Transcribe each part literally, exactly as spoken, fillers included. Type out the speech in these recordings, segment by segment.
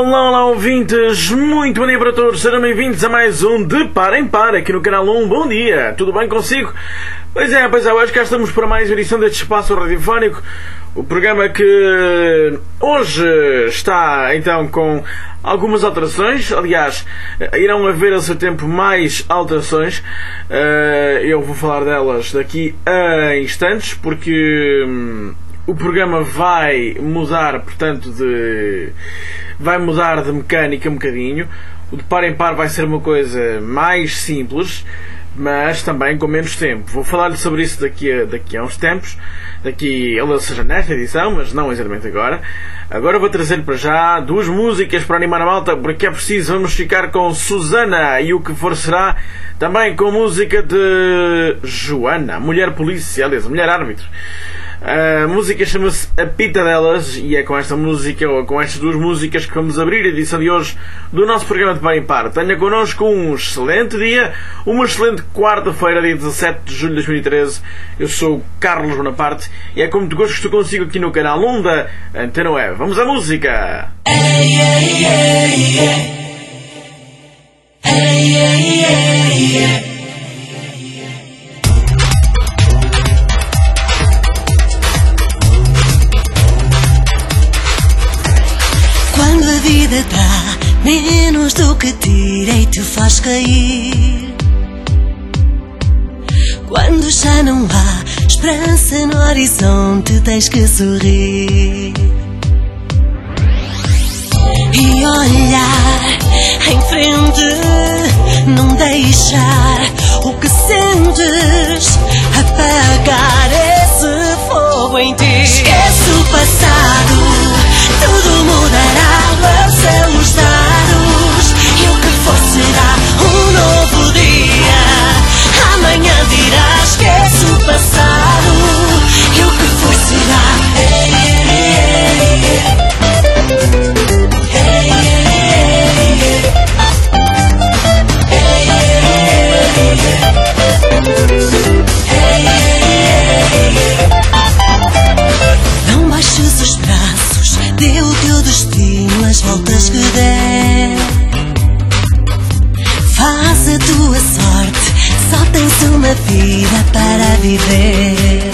Olá, olá ouvintes, muito bom dia para todos, sejam bem-vindos a mais um De Par em Par aqui no canal um. Bom dia, tudo bem consigo? Pois é, pois é, hoje cá estamos para mais uma edição deste espaço radiofónico, o programa que hoje está então com algumas alterações. Aliás, irão haver a seu tempo mais alterações. Eu vou falar delas daqui a instantes, porque hum, o programa vai mudar, portanto, de vai mudar de mecânica um bocadinho. O De Par em Par vai ser uma coisa mais simples, mas também com menos tempo. Vou falar-lhe sobre isso daqui a, daqui a uns tempos, daqui, ou seja, nesta edição, mas não exatamente agora. Agora vou trazer para já duas músicas para animar a malta, porque é preciso. Vamos ficar com Susana e O Que For Será, também com música de Joana, mulher polícia, aliás, mulher árbitro. A música chama-se A Pita Delas, e é com esta música, ou com estas duas músicas, que vamos abrir a edição de hoje do nosso programa De Par em Par. Tenha connosco um excelente dia, uma excelente quarta-feira, dia dezassete de julho de dois mil e treze. Eu sou o Carlos Bonaparte e é com muito gosto que estou consigo aqui no canal um da Antena Web. Vamos à música! Ei, ei, ei, ei. Ei, ei, ei, ei. Quando a vida dá menos do que tira e te faz cair, quando já não há esperança no horizonte, tens que sorrir e olhar em frente, não deixar o que sentes apagar esse fogo em ti. Esquece o passado, tudo mudará, lança os dados e o que for será um novo dia. Amanhã dirás, esquece o passado e o que for será. Hey, hey, hey. Hey, hey, hey. Hey, hey, hey. Não baixes os braços, dê o teu destino as voltas que der. Faz a tua sorte, só tens uma vida para viver.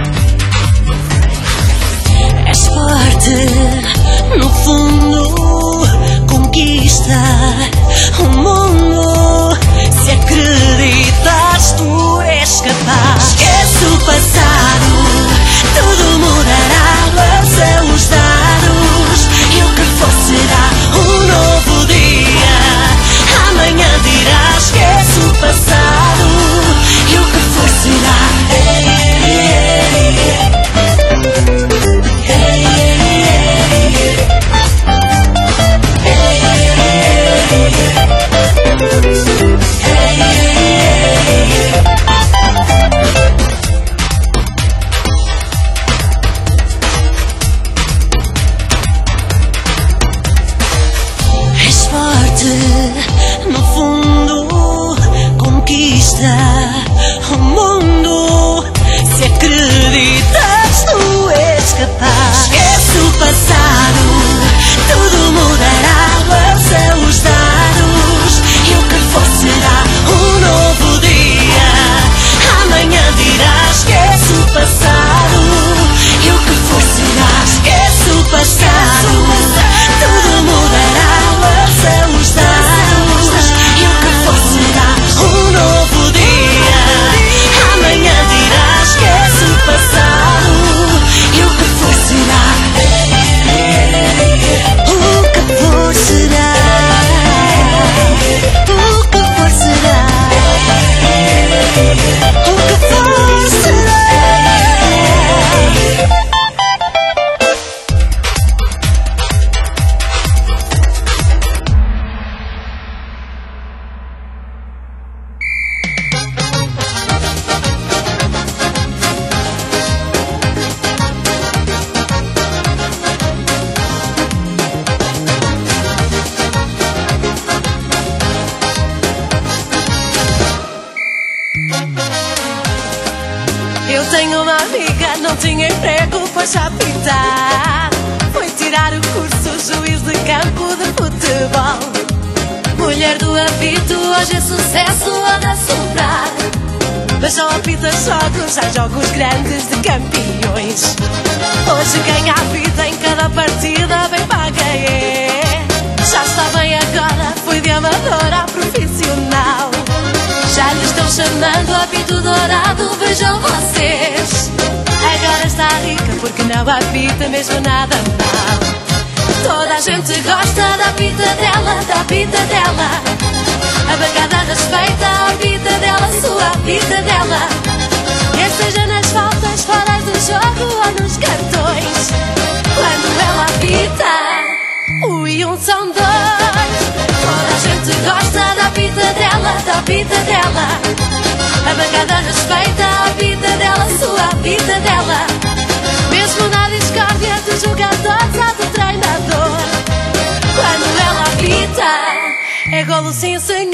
És forte, no fundo, conquista o mundo. Se acreditas, tu és capaz. Esquece o passado, tudo mudará, lança os dados e o que for será um novo dia. Amanhã dirás, esquece o passado e o que for será. Hey, hey, hey. Hey, hey, hey. Hey, hey, hey. No fundo, conquista o mundo. Se acreditas, tu és capaz. Esquece o passado, tudo mudará, lança os dados e o que for será um novo dia. Amanhã dirás, esquece o passado e o que for será. Esquece o passado, tudo mudará, lança os dados e o que for será um novo dia. Amanhã dirás, esquece o passado e o que for será. O que for será. O que for será. O que for será. Eu tenho uma amiga, não tinha emprego, foi já pintar. Foi tirar tirar o curso, juiz de campo de futebol. Mulher do apito, hoje é sucesso, anda a soprar. Mas só apita jogos, há jogos grandes de campeões. Hoje ganha a vida em cada partida, bem paga é. Já está bem agora, foi de amador a profissional. Já lhe estão chamando apito dourado, vejam vocês. Agora está rica porque não apita mesmo nada mal. Toda a gente gosta da vida dela, da vida dela. A bancada respeita a vida dela, sua vida dela. Quer seja nas faltas, fora do jogo ou nos cartões. Quando ela apita, um e um são dois. Toda a gente gosta da vida dela, da vida dela. A bancada respeita a vida dela, sua vida dela. Mesmo na discórdia dos jogadores ou do treinador. Quando ela apita, é golo sim senhor.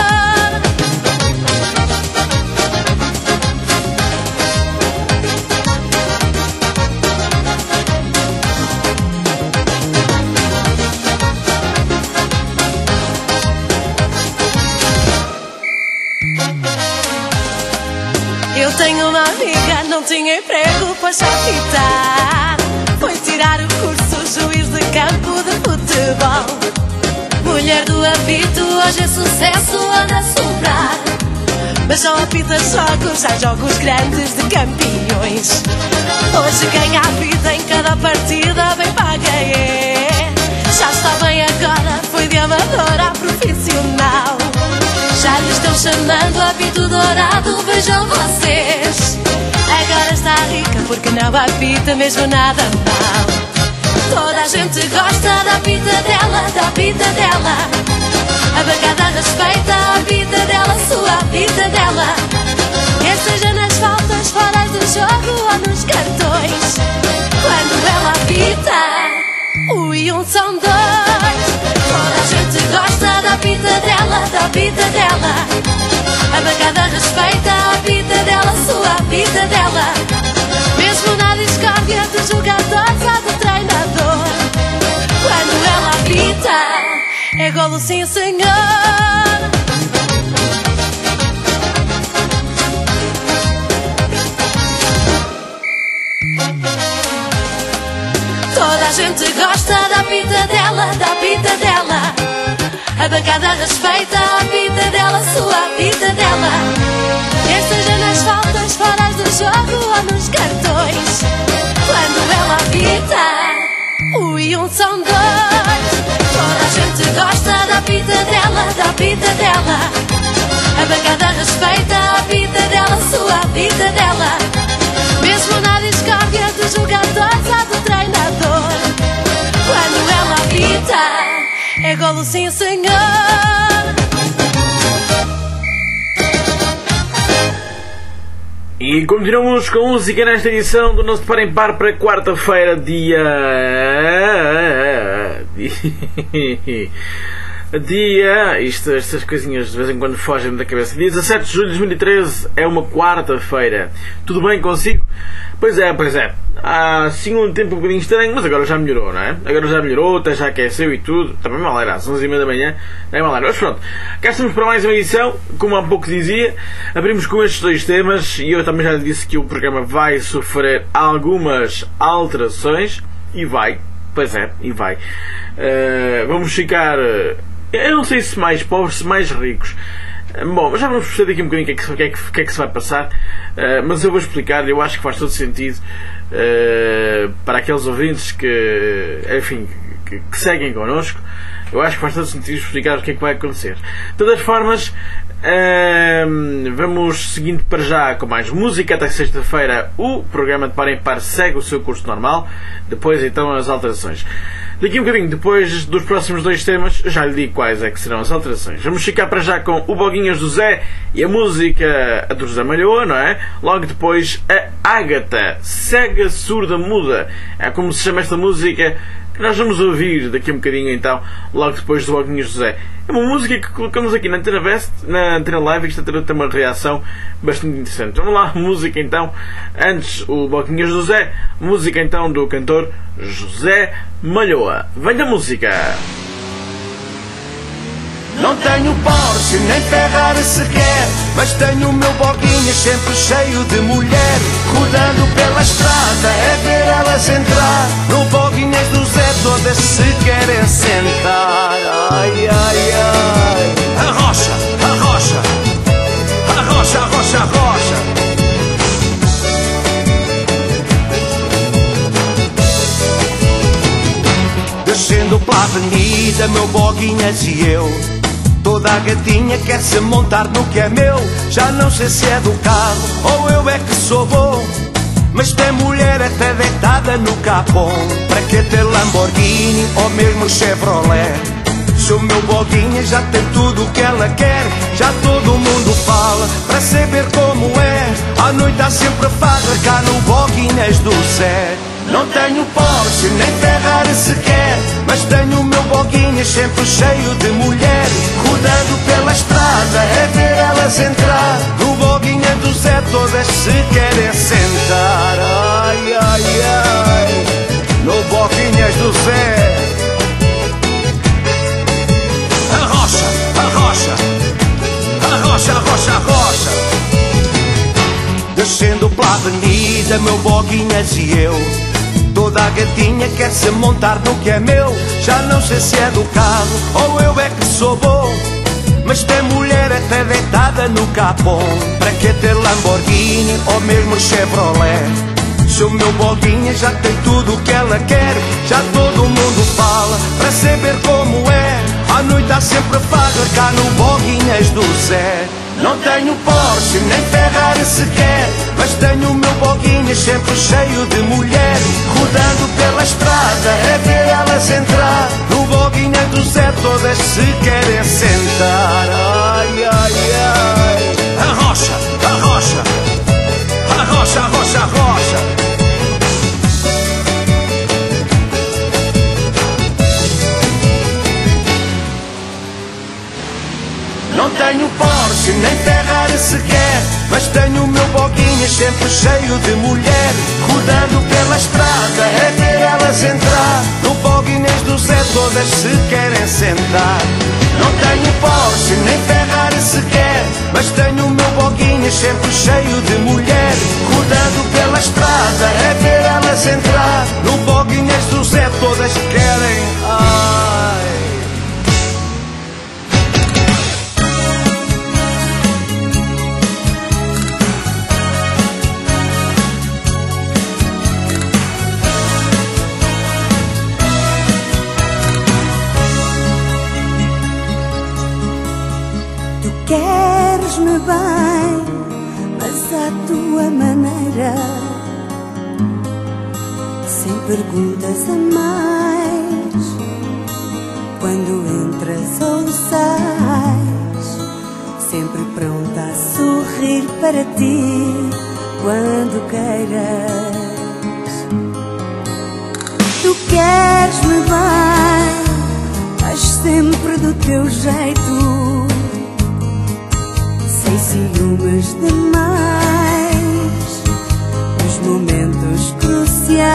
Eu tenho uma amiga, não tinha emprego, foi-se apitar. Foi tirar o curso, juiz de campo de futebol. Mulher do apito, hoje é sucesso, anda a soprar. Mas só apita jogos, há jogos grandes de campeões. Hoje ganha a vida em cada partida, bem paga é. Já está bem agora, foi de amador a profissional. Já lhe estão chamando apito dourado, vejam vocês. Agora está rica porque não apita mesmo nada mal. Toda a gente gosta da vida dela, da vida dela. A bancada respeita a vida dela, sua vida dela. Quer seja nas faltas, fora do jogo ou nos cartões. Quando ela apita, um e um são dois. Toda a gente gosta da vida dela, da vida dela. A bancada respeita a vida dela, sua vida dela. Mesmo na discórdia dos jogadores ou do treinador. Quando ela apita, é golo sim senhor. Toda a gente gosta da vida dela, da vida dela. A bancada respeita a vida dela, sua vida dela. Quer seja nas faltas, fora do jogo ou nos cartões. Quando ela apita, um e um são dois. Toda a gente gosta da vida dela, da vida dela. A bancada respeita a vida dela, sua vida dela. Mesmo na discórdia dos jogadores ou do treinador. Quando ela apita, é golo sim senhor. E continuamos com música nesta edição do nosso Par em Par para quarta-feira, dia... Dia... Isto, estas coisinhas de vez em quando fogem da cabeça. Dia dezassete de julho de dois mil e treze é uma quarta-feira. Tudo bem consigo? Pois é, pois é. Há sim um tempo um bocadinho estranho, mas agora já melhorou, não é? Agora já melhorou, até já aqueceu e tudo. Também mal era, às onze e meia da manhã. É mal era. Mas pronto, cá estamos para mais uma edição. Como há pouco dizia, abrimos com estes dois temas e eu também já disse que o programa vai sofrer algumas alterações. E vai, pois é, e vai. Uh, vamos ficar... Eu não sei se mais pobres, se mais ricos. Bom, já vamos perceber daqui um bocadinho o que é que, que, é que, que, é que se vai passar, uh, mas eu vou explicar, eu acho que faz todo sentido uh, para aqueles ouvintes que, enfim, que, que seguem connosco. Eu acho que faz todo sentido explicar o que é que vai acontecer. De todas formas, uh, vamos seguindo para já com mais música. Até sexta-feira o programa de Par em Par segue o seu curso normal, depois então as alterações. Daqui um bocadinho, depois dos próximos dois temas, já lhe digo quais é que serão as alterações. Vamos ficar para já com o Boguinhas do Zé e a música a do José Malhoa, não é? Logo depois, a Ágata, Cega Surda Muda. É como se chama esta música, que nós vamos ouvir daqui a um bocadinho então, logo depois do Boquinhas José. É uma música que colocamos aqui na Antena Vest, na Antena Live, e que está a ter uma reação bastante interessante. Vamos lá, música então, antes o Boquinhas José, música então do cantor José Malhoa. Venha a música! Não tenho Porsche nem Ferrari sequer, mas tenho o meu Boquinhas sempre cheio de mulher, rodando pela estrada é ver elas entrar. No Boquinhas do Zé todas se querem sentar. Ai, ai, ai. Arrocha, arrocha, arrocha, arrocha, arrocha. Descendo pela avenida, meu Boquinhas e eu, toda a gatinha quer se montar no que é meu. Já não sei se é do carro ou eu é que sou bom, mas tem mulher até deitada no capô. Para que ter Lamborghini ou mesmo Chevrolet? Se o meu Boquinha já tem tudo o que ela quer. Já todo mundo fala para saber como é. À noite há sempre farra cá no Boquinhas do Zé. Não tenho Porsche nem Ferrari sequer, mas tenho o meu Boquinhas sempre cheio de mulher, rodando pela estrada é ver elas entrar. No Boquinhas do Zé todas se querem sentar. Ai, ai, ai. No Boquinhas do Zé. Arrocha, arrocha, arrocha, arrocha, arrocha. Descendo pela avenida, meu Boquinhas e eu, toda a gatinha quer se montar no que é meu. Já não sei se é do carro ou eu é que sou bom, mas tem mulher até deitada no capô. Para que ter Lamborghini ou mesmo Chevrolet? Se o meu Boquinha já tem tudo o que ela quer. Já todo mundo fala para saber como é. À noite há sempre farra cá no Boquinhas do Zé. Não tenho Porsche nem Ferrari sequer, mas tenho o meu Boquinhas sempre cheio de mulher, rodando pela estrada é ver elas entrar. No Boquinhas do Zé todas se querem sentar. Ai, ai, ai. Arrocha, arrocha, arrocha, arrocha, arrocha. Não tenho Porsche nem Ferrari sequer, mas tenho o meu Boquinhas sempre cheio de mulher, rodando pela estrada é ver elas entrar. No Boquinhas do Zé todas se querem sentar. Não tenho Porsche nem Ferrari sequer, mas tenho o meu Boquinhas sempre cheio de mulher, rodando pela estrada é ver elas entrar. No Boquinhas do Zé todas querem. Ai. Queres-me bem, mas à tua maneira, sem perguntas a mais. Quando entras ou sais, sempre pronta a sorrir para ti, quando queiras. Tu queres-me bem, mas sempre do teu jeito, sem ciúmes demais. Nos momentos cruciais,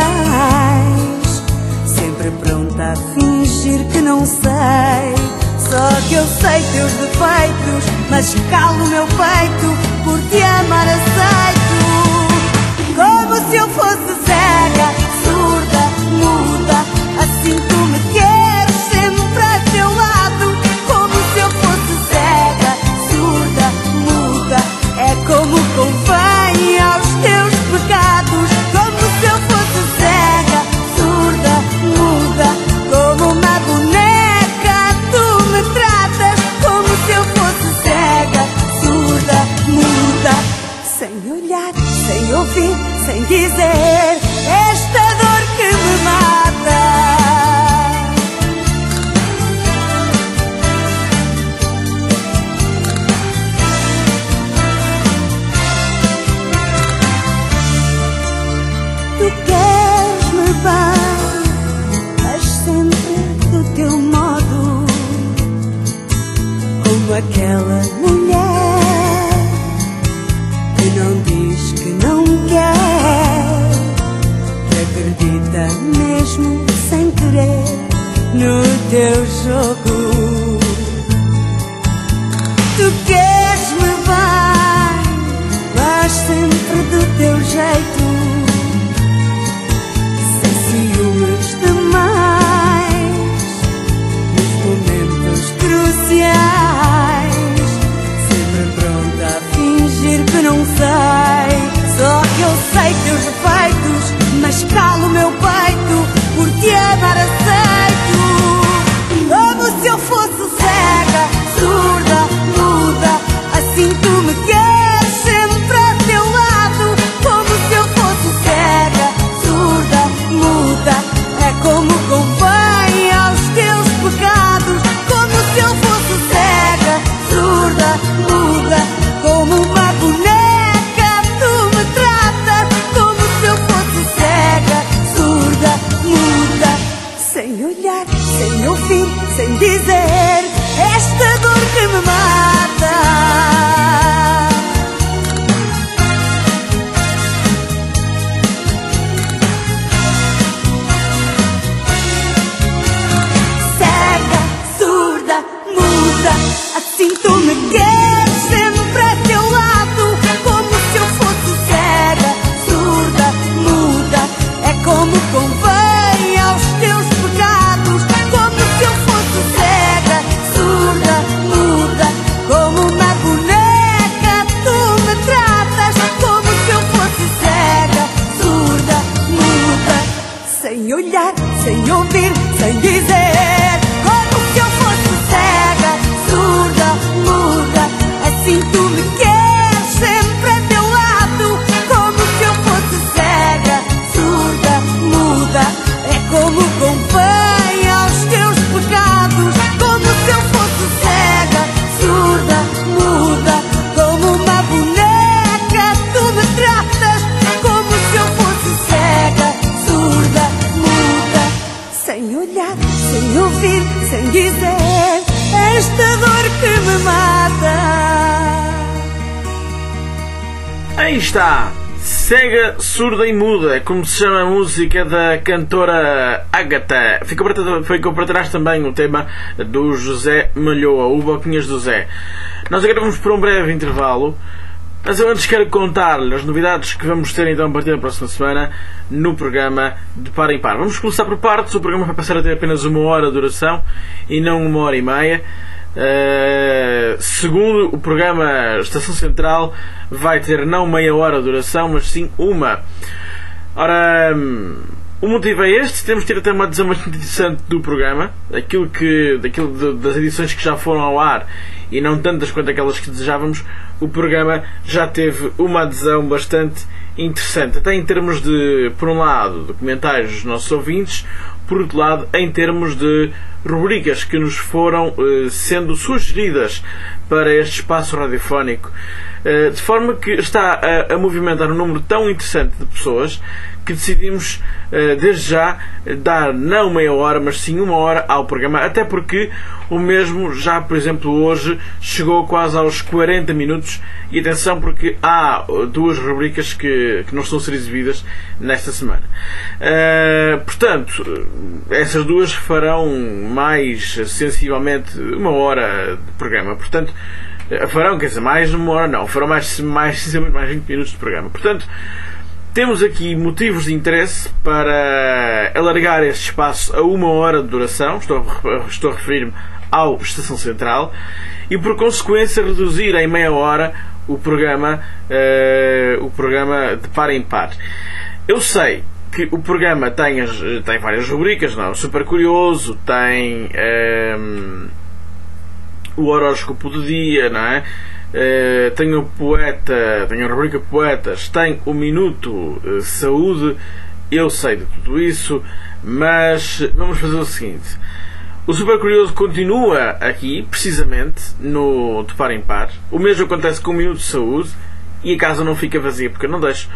sempre pronta a fingir que não sei. Só que eu sei teus defeitos, mas calo o meu peito, por te amar aceito. Como se eu fosse cega, surda, muda, assim tu me queres sempre a teu lado. Como se eu fosse cega, surda, muda, é como convém aos teus pecados. Como se eu fosse cega, surda, muda, como uma boneca tu me tratas. Como se eu fosse cega, surda, muda, sem olhar, sem ouvir, sem dizer esta teu jogo. Tu queres-me bem, mas sempre do teu jeito, sem ciúmes demais, nos momentos cruciais, sempre pronta a fingir que não sei. Só que eu sei teus defeitos, mas calo o meu peito, por te amar aceito. Como se eu fosse cega, surda, muda, assim tu me queres sempre a teu lado. Como se eu fosse cega, surda, muda, é como convém aos teus pecados. Como se eu fosse cega, surda, muda, como uma boneca tu me tratas. Como se eu fosse cega, surda, muda, sem olhar, sem ouvir, sem dizer, esta dor que me mata. Cega, surda, muda, assim tu me queres sempre a teu lado. Como se eu fosse cega, surda, muda, é como convém aos teus pecados. Como se eu fosse cega, surda, muda, como uma boneca tu me tratas. Como se eu fosse cega, surda, muda, sem olhar, sem ouvir, sem dizer. Como se eu fosse cega, surda, muda, assim tu me queres sempre a teu lado. Como se eu fosse cega, surda, muda, é como convém aos teus pecados. Como se eu fosse cega, surda, muda, como uma boneca tu me tratas. Como se eu fosse cega, surda, muda, sem olhar, sem ouvir, sem dizer, esta dor que me mata. Aí está, Cega, Surda e Muda, como se chama a música da cantora Ágata. Ficou para, ficou para trás também o tema do José Malhoa, o Boquinhas do Zé. Nós agora vamos para um breve intervalo, mas eu antes quero contar-lhe as novidades que vamos ter então a partir da próxima semana no programa de Par em Par. Vamos começar por partes. O programa vai passar a ter apenas uma hora de duração e não uma hora e meia. Uh, segundo o programa Estação Central, vai ter não meia hora de duração, mas sim uma. Ora, um, o motivo é este. Temos de ter até uma adesão bastante interessante do programa, aquilo que, daquilo de, das edições que já foram ao ar e não tantas quanto aquelas que desejávamos. O programa já teve uma adesão bastante interessante, até em termos de, por um lado, de comentários dos nossos ouvintes, por outro lado, em termos de rubricas que nos foram eh, sendo sugeridas para este espaço radiofónico, eh, de forma que está a, a movimentar um número tão interessante de pessoas que decidimos eh, desde já dar não meia hora, mas sim uma hora ao programa, até porque o mesmo já, por exemplo, hoje chegou quase aos quarenta minutos. E atenção, porque há duas rubricas que, que não estão a ser exibidas nesta semana. Uh, portanto, essas duas farão mais sensivelmente uma hora de programa. Portanto, farão, quer dizer, mais de uma hora não, farão mais, mais sensivelmente mais vinte minutos de programa. Portanto, temos aqui motivos de interesse para alargar este espaço a uma hora de duração. Estou, estou a referir-me ao Estação Central. E por consequência reduzir em meia hora o programa, uh, o programa de Par em Par. Eu sei que o programa tem, as, tem várias rubricas, não? Super Curioso, tem um, o horóscopo do dia, não é? Uh, tem o poeta, tem a rubrica Poetas, tem o Minuto uh, Saúde. Eu sei de tudo isso, mas vamos fazer o seguinte. O Super Curioso continua aqui, precisamente, no de Par em Par. O mesmo acontece com o Minuto de Saúde. E a casa não fica vazia porque eu não deixo.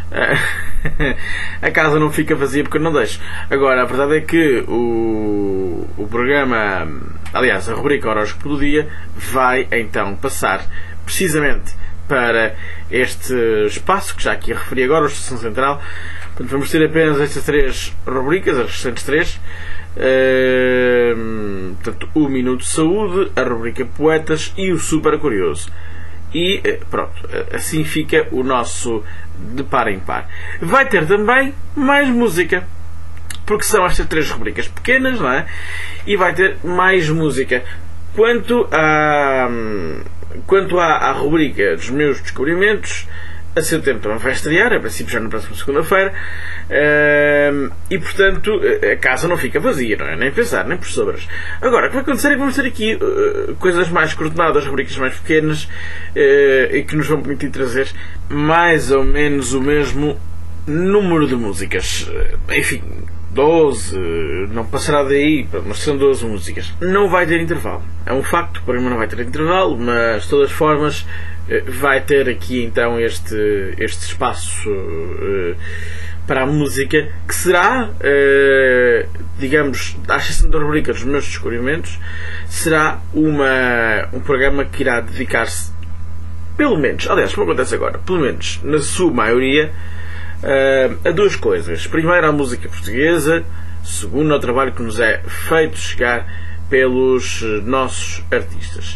A casa não fica vazia porque eu não deixo. Agora, a verdade é que o, o programa, aliás, a rubrica Horóscopo do Dia, vai então passar precisamente para este espaço que já aqui referi agora, a Estação Central. Portanto, vamos ter apenas estas três rubricas, as restantes três. Uh, portanto, o Minuto de Saúde, a rubrica Poetas e o Super Curioso. E pronto, assim fica o nosso de par em par. Vai ter também mais música, porque são estas três rubricas pequenas, não é? E vai ter mais música. Quanto à, quanto à, à rubrica dos meus descobrimentos, a seu tempo também vai estrear, a princípio já na próxima segunda-feira, uh, e portanto a casa não fica vazia, não é? Nem pensar, nem por sobras. Agora, o que vai acontecer é que vamos ter aqui uh, coisas mais coordenadas, rubricas mais pequenas, uh, e que nos vão permitir trazer mais ou menos o mesmo número de músicas. Uh, enfim, doze, não passará daí, mas são doze músicas. Não vai ter intervalo. É um facto, o programa não vai ter intervalo, mas de todas as formas vai ter aqui então este, este espaço uh, para a música, que será, uh, digamos, à exceção da rubrica dos meus descobrimentos, será uma, um programa que irá dedicar-se, pelo menos, aliás, como acontece agora, pelo menos na sua maioria, uh, a duas coisas. Primeiro, a música portuguesa. Segundo, ao trabalho que nos é feito chegar pelos nossos artistas.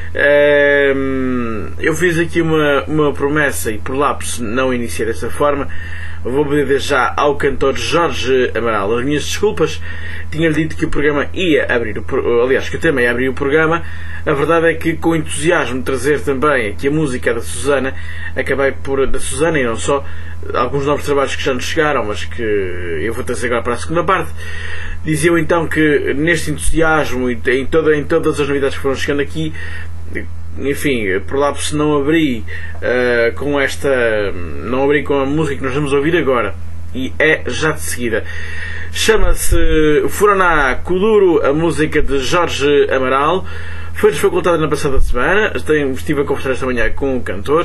Eu fiz aqui uma, uma promessa e por lápis não iniciei dessa forma. Vou pedir já ao cantor Jorge Amaral as minhas desculpas. Tinha-lhe dito que o programa ia abrir o, aliás, que o tema ia abrir o programa. A verdade é que, com o entusiasmo de trazer também aqui a música da Susana, acabei por, da Susana e não só, alguns novos trabalhos que já nos chegaram, mas que eu vou trazer agora para a segunda parte. Diziam então que neste entusiasmo e em, toda, em todas as novidades que foram chegando aqui, enfim, por lá se não abri uh, com esta, não abri com a música que nós vamos ouvir agora, e é já de seguida. Chama-se Furaná Kuduro, a música de Jorge Amaral. Foi-nos facultada na passada semana. Estive a conversar esta manhã com o cantor,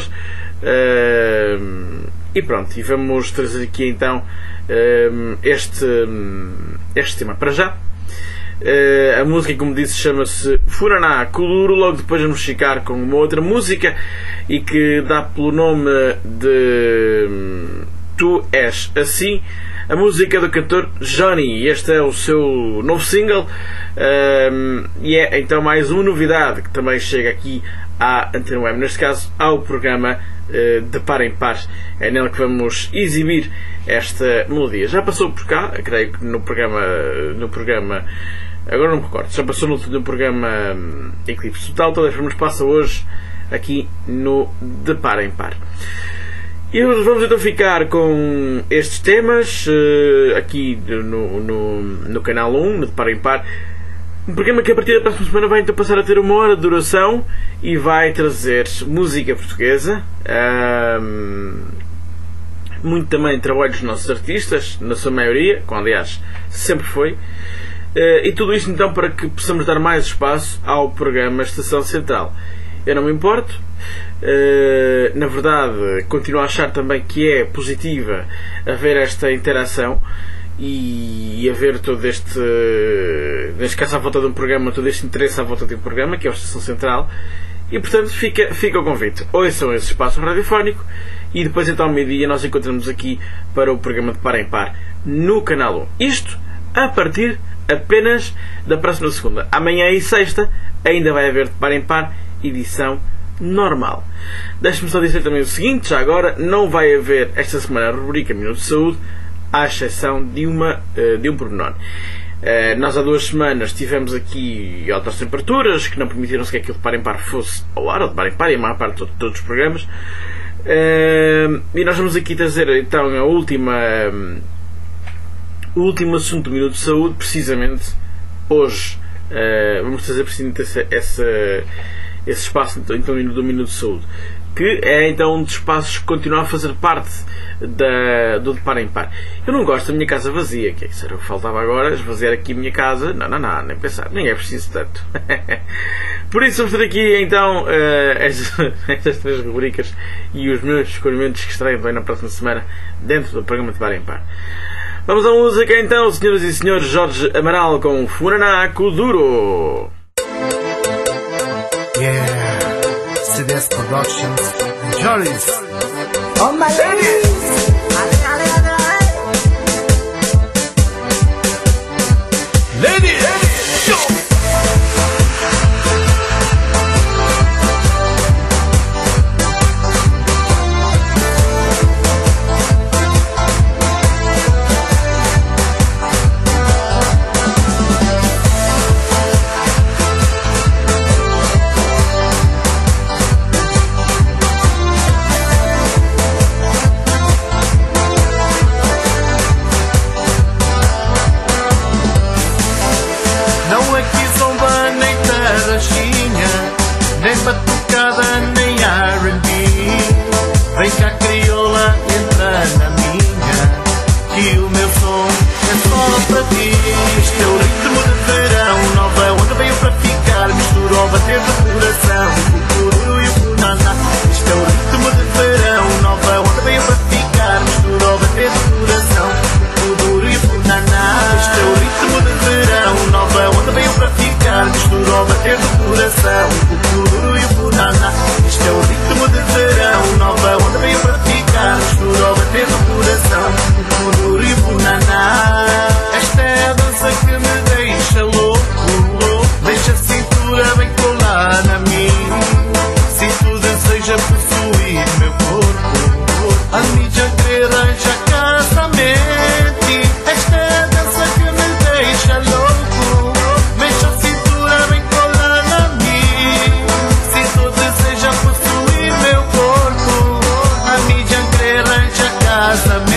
uh, e pronto, e vamos trazer aqui então uh, este, este tema para já. Uh, a música, como disse, chama-se Furaná Kuduro. Logo depois vamos ficar com uma outra música e que dá pelo nome de um, Tu És Assim, a música do cantor Johnny. Este é o seu novo single, um, e é então mais uma novidade que também chega aqui à Antena Web, neste caso ao programa uh, de Par em Par. É nele que vamos exibir esta melodia. Já passou por cá, creio que no programa, no programa agora não me recordo, já passou no, no programa um, Eclipse Total. De todas as formas, passa hoje aqui no De Par em Par. E vamos então ficar com estes temas uh, aqui no, no, no canal um, no De Par em Par. Um programa que a partir da próxima semana vai então passar a ter uma hora de duração e vai trazer música portuguesa, um, muito também trabalho dos nossos artistas, na sua maioria, como aliás sempre foi. Uh, e tudo isto então para que possamos dar mais espaço ao programa Estação Central. Eu não me importo, uh, na verdade continuo a achar também que é positiva haver esta interação e, e haver todo este, neste caso à volta de um programa, todo este interesse à volta de um programa que é a Estação Central, e portanto fica, fica o convite. Ouçam esse espaço radiofónico e depois então ao meio-dia nós encontramos aqui para o programa de Par em Par no canal um. Isto a partir apenas da próxima segunda. Amanhã e sexta ainda vai haver de Par em Par edição normal. Deixe-me só dizer também o seguinte, já agora, não vai haver esta semana a rubrica Minuto de Saúde, à exceção de, uma, de um pormenor. Nós há duas semanas tivemos aqui altas temperaturas que não permitiram sequer que o de Par em Par fosse ao ar, ou de Par em Par e a maior parte de todos os programas. E nós vamos aqui trazer então a última o último assunto do Minuto de Saúde, precisamente hoje. Uh, vamos trazer precisamente esse, esse, esse espaço então, do Minuto de Saúde, que é então um dos espaços que continua a fazer parte da, do de Par em Par. Eu não gosto da minha casa vazia, que é isso, faltava agora esvaziar aqui a minha casa. Não, não, não, nem pensar, nem é preciso tanto. Por isso vamos ter aqui então uh, estas, estas três rubricas e os meus escolhimentos que estarei bem na próxima semana dentro do programa de Par em Par. Vamos à música então, senhoras e senhores. Jorge Amaral com Furaná Kuduro. Yeah, C D S Productions, Joris. Oh my ladies! baixinha, nem batucada nem R and B. Vem cá crioula, entra na minha, que o meu som é só para ti. Este é o ritmo de verão, nova onda veio para ficar. Mistura ao bater do coração, o cururu e o punana. Este é o ritmo de verão, nova onda veio para ficar. Mistura ao bater do coração, o cururu e o punana. Este é o ritmo de verão, nova onda veio para ficar. Mistura ao bater do coração, o cururu e o punana. Este é o ritmo de verão, nova onda veio para ficar. Mistura ao bater do coração, o cururu e o punana. Esta é a dança que me deixa louco, louco. Deixa a cintura bem colada a mim. Se tu deseja possuir meu corpo, a mídia querer arranjar casamento. Esta é a dança que me deixa louco. Deixa a cintura bem colada a mim. Se tu deseja possuir meu corpo, a mídia querer arranjar casamento.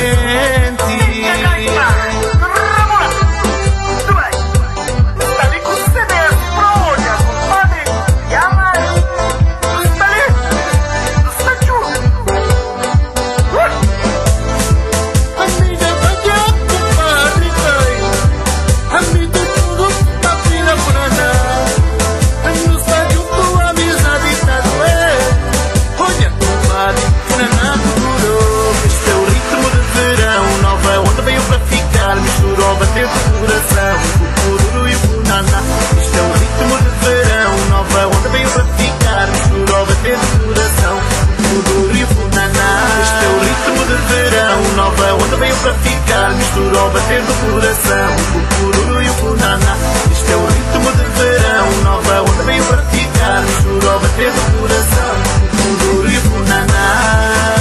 Mistura ao bater do coração, o cururu e o punana. Este é o ritmo de verão, nova onda veio para ficar. Mistura ao bater do coração, o cururu e o punana.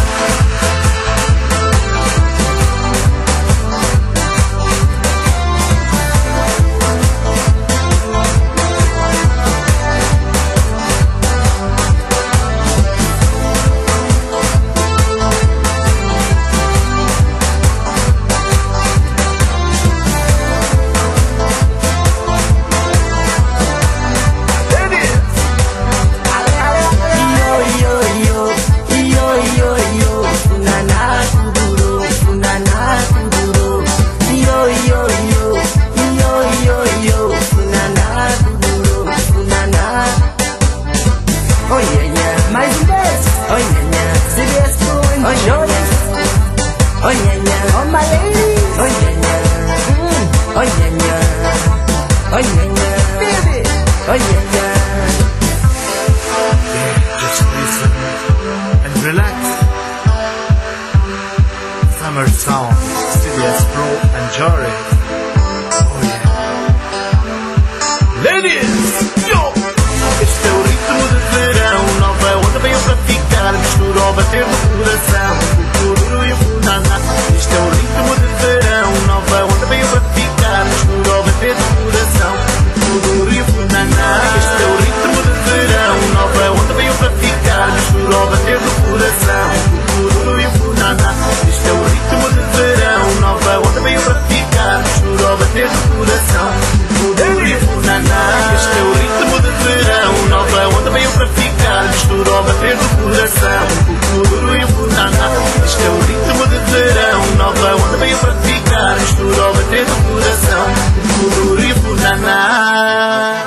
Summer Sound, C D S Pro and Jory. Oh yeah. Ladies, yo! Este é o ritmo de verão, nova onda veio para ficar. Mistura ao bater do coração, o cururu e o punana. Este é o ritmo de verão, nova onda veio para ficar. Mistura ao bater do coração, o cururu e o punana. Este é o ritmo de verão, nova onda veio para ficar. Mistura ao bater do coração, o cururu e o punana. Este é o ritmo de verão, nova onda veio para ficar. Mistura ao bater do coração, o cururu e o punana. Este é o ritmo de verão, nova onda veio para ficar. Mistura ao bater do coração, o cururu e o punana. Este é o ritmo de verão, nova onda veio para ficar. Mistura ao bater do coração, o cururu e o punana.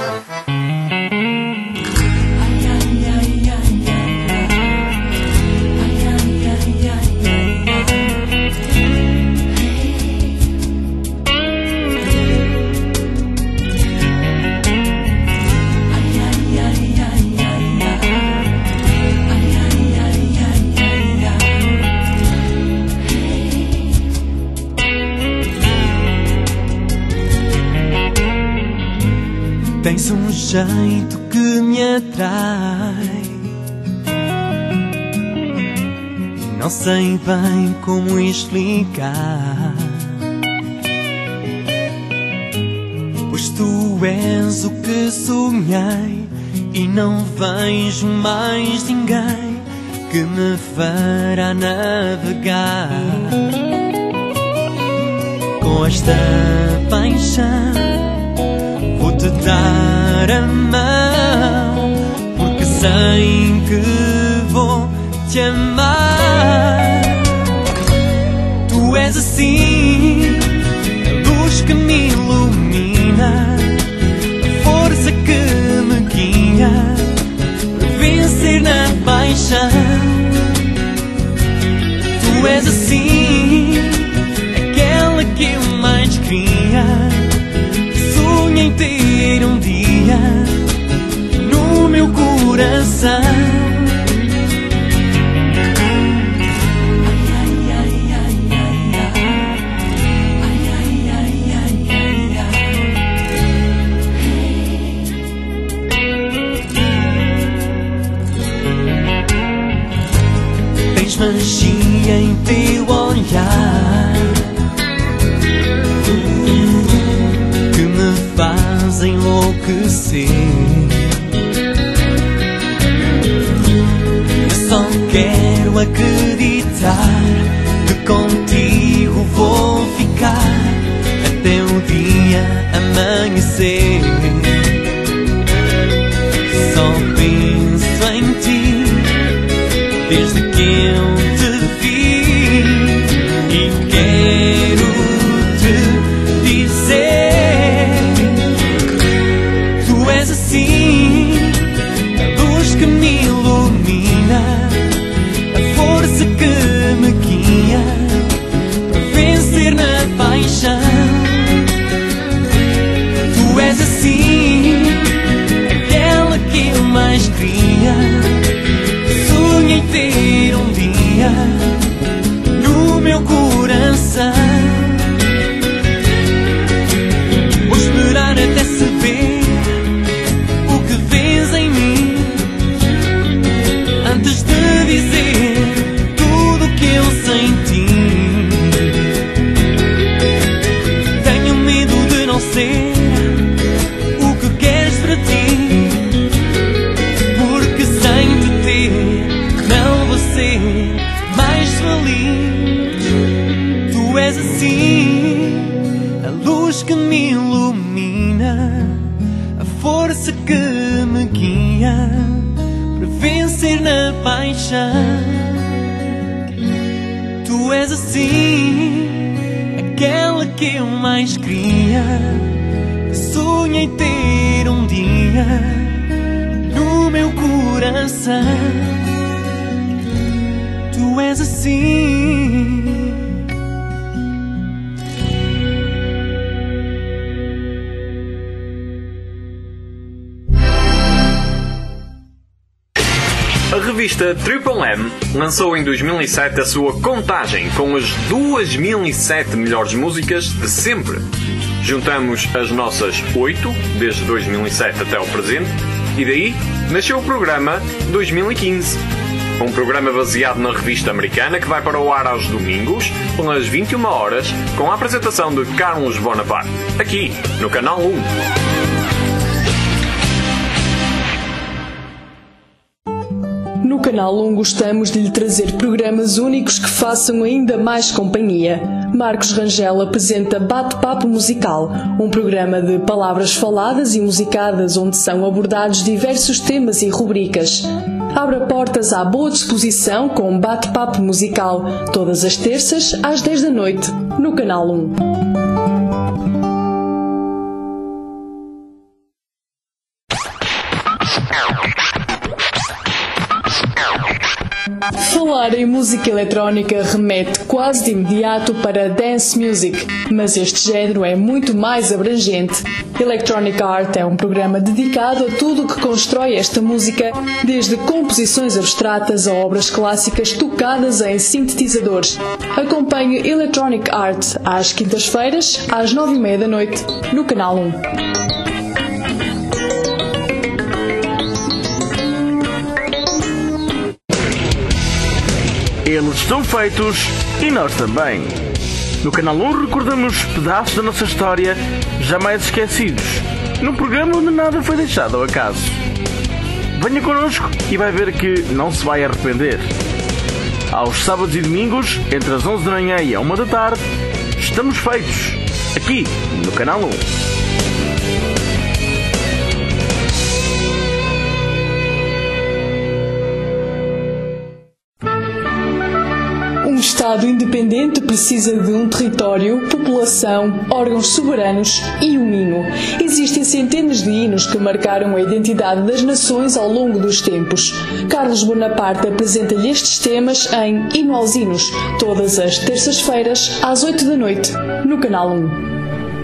Tens um jeito que me atrai e não sei bem como explicar, pois tu és o que sonhei e não vejo mais ninguém que me fará navegar com esta paixão. Vou-te dar a mão sei que vou te amar. Tu és assim, a luz que me ilumina, a força que me guia para vencer na paixão. Tu és assim, aquela que eu mais queria. Sonho em ter um dia no meu coração. Tens magia em teu olhar que me faz enlouquecer. Eu só quero acreditar que contigo vou ficar até o dia amanhecer. Só penso em ti desde que eu te vi e quero te dizer: tu és assim, a luz que me ilumina, a força que me guia para vencer na paixão. Tu és assim, aquela que eu mais queria. Sonhei ter um dia no meu coração. Vou esperar até saber o que vês em mim, antes de dizer tudo o que eu senti. Tenho medo de não ser o que queres para ti, porque sem te ter não vou ser mais feliz. Tu és assim, a luz que me ilumina, a força que me guia para vencer na paixão. Tu és assim, aquela que eu mais queria. Sonhei ter um dia no meu coração. Tu és assim. A revista Triple M lançou em dois mil e sete a sua contagem com as duas mil e sete melhores músicas de sempre. Juntamos as nossas oito, desde dois mil e sete até o presente, e daí nasceu o programa dois mil e quinze. Um programa baseado na revista americana que vai para o ar aos domingos, pelas vinte e uma horas, com a apresentação de Carlos Bonaparte, aqui no Canal um. No Canal um gostamos de lhe trazer programas únicos que façam ainda mais companhia. Marcos Rangel apresenta Bate-Papo Musical, um programa de palavras faladas e musicadas onde são abordados diversos temas e rubricas. Abra portas à boa disposição com Bate-Papo Musical, todas as terças às dez da noite, no Canal um. Falar em música eletrónica remete quase de imediato para dance music, mas este género é muito mais abrangente. Electronic Art é um programa dedicado a tudo o que constrói esta música, desde composições abstratas a obras clássicas tocadas em sintetizadores. Acompanhe Electronic Art às quintas-feiras, às nove e meia da noite, no Canal um. Eles estão feitos e nós também. No Canal um recordamos pedaços da nossa história jamais esquecidos, num programa onde nada foi deixado ao acaso. Venha connosco e vai ver que não se vai arrepender. Aos sábados e domingos, entre as onze da manhã e a uma da tarde, estamos feitos, aqui no Canal um. Estado independente precisa de um território, população, órgãos soberanos e um hino. Existem centenas de hinos que marcaram a identidade das nações ao longo dos tempos. Carlos Bonaparte apresenta-lhe estes temas em Hino aos Hinos, todas as terças-feiras, às oito da noite, no Canal um.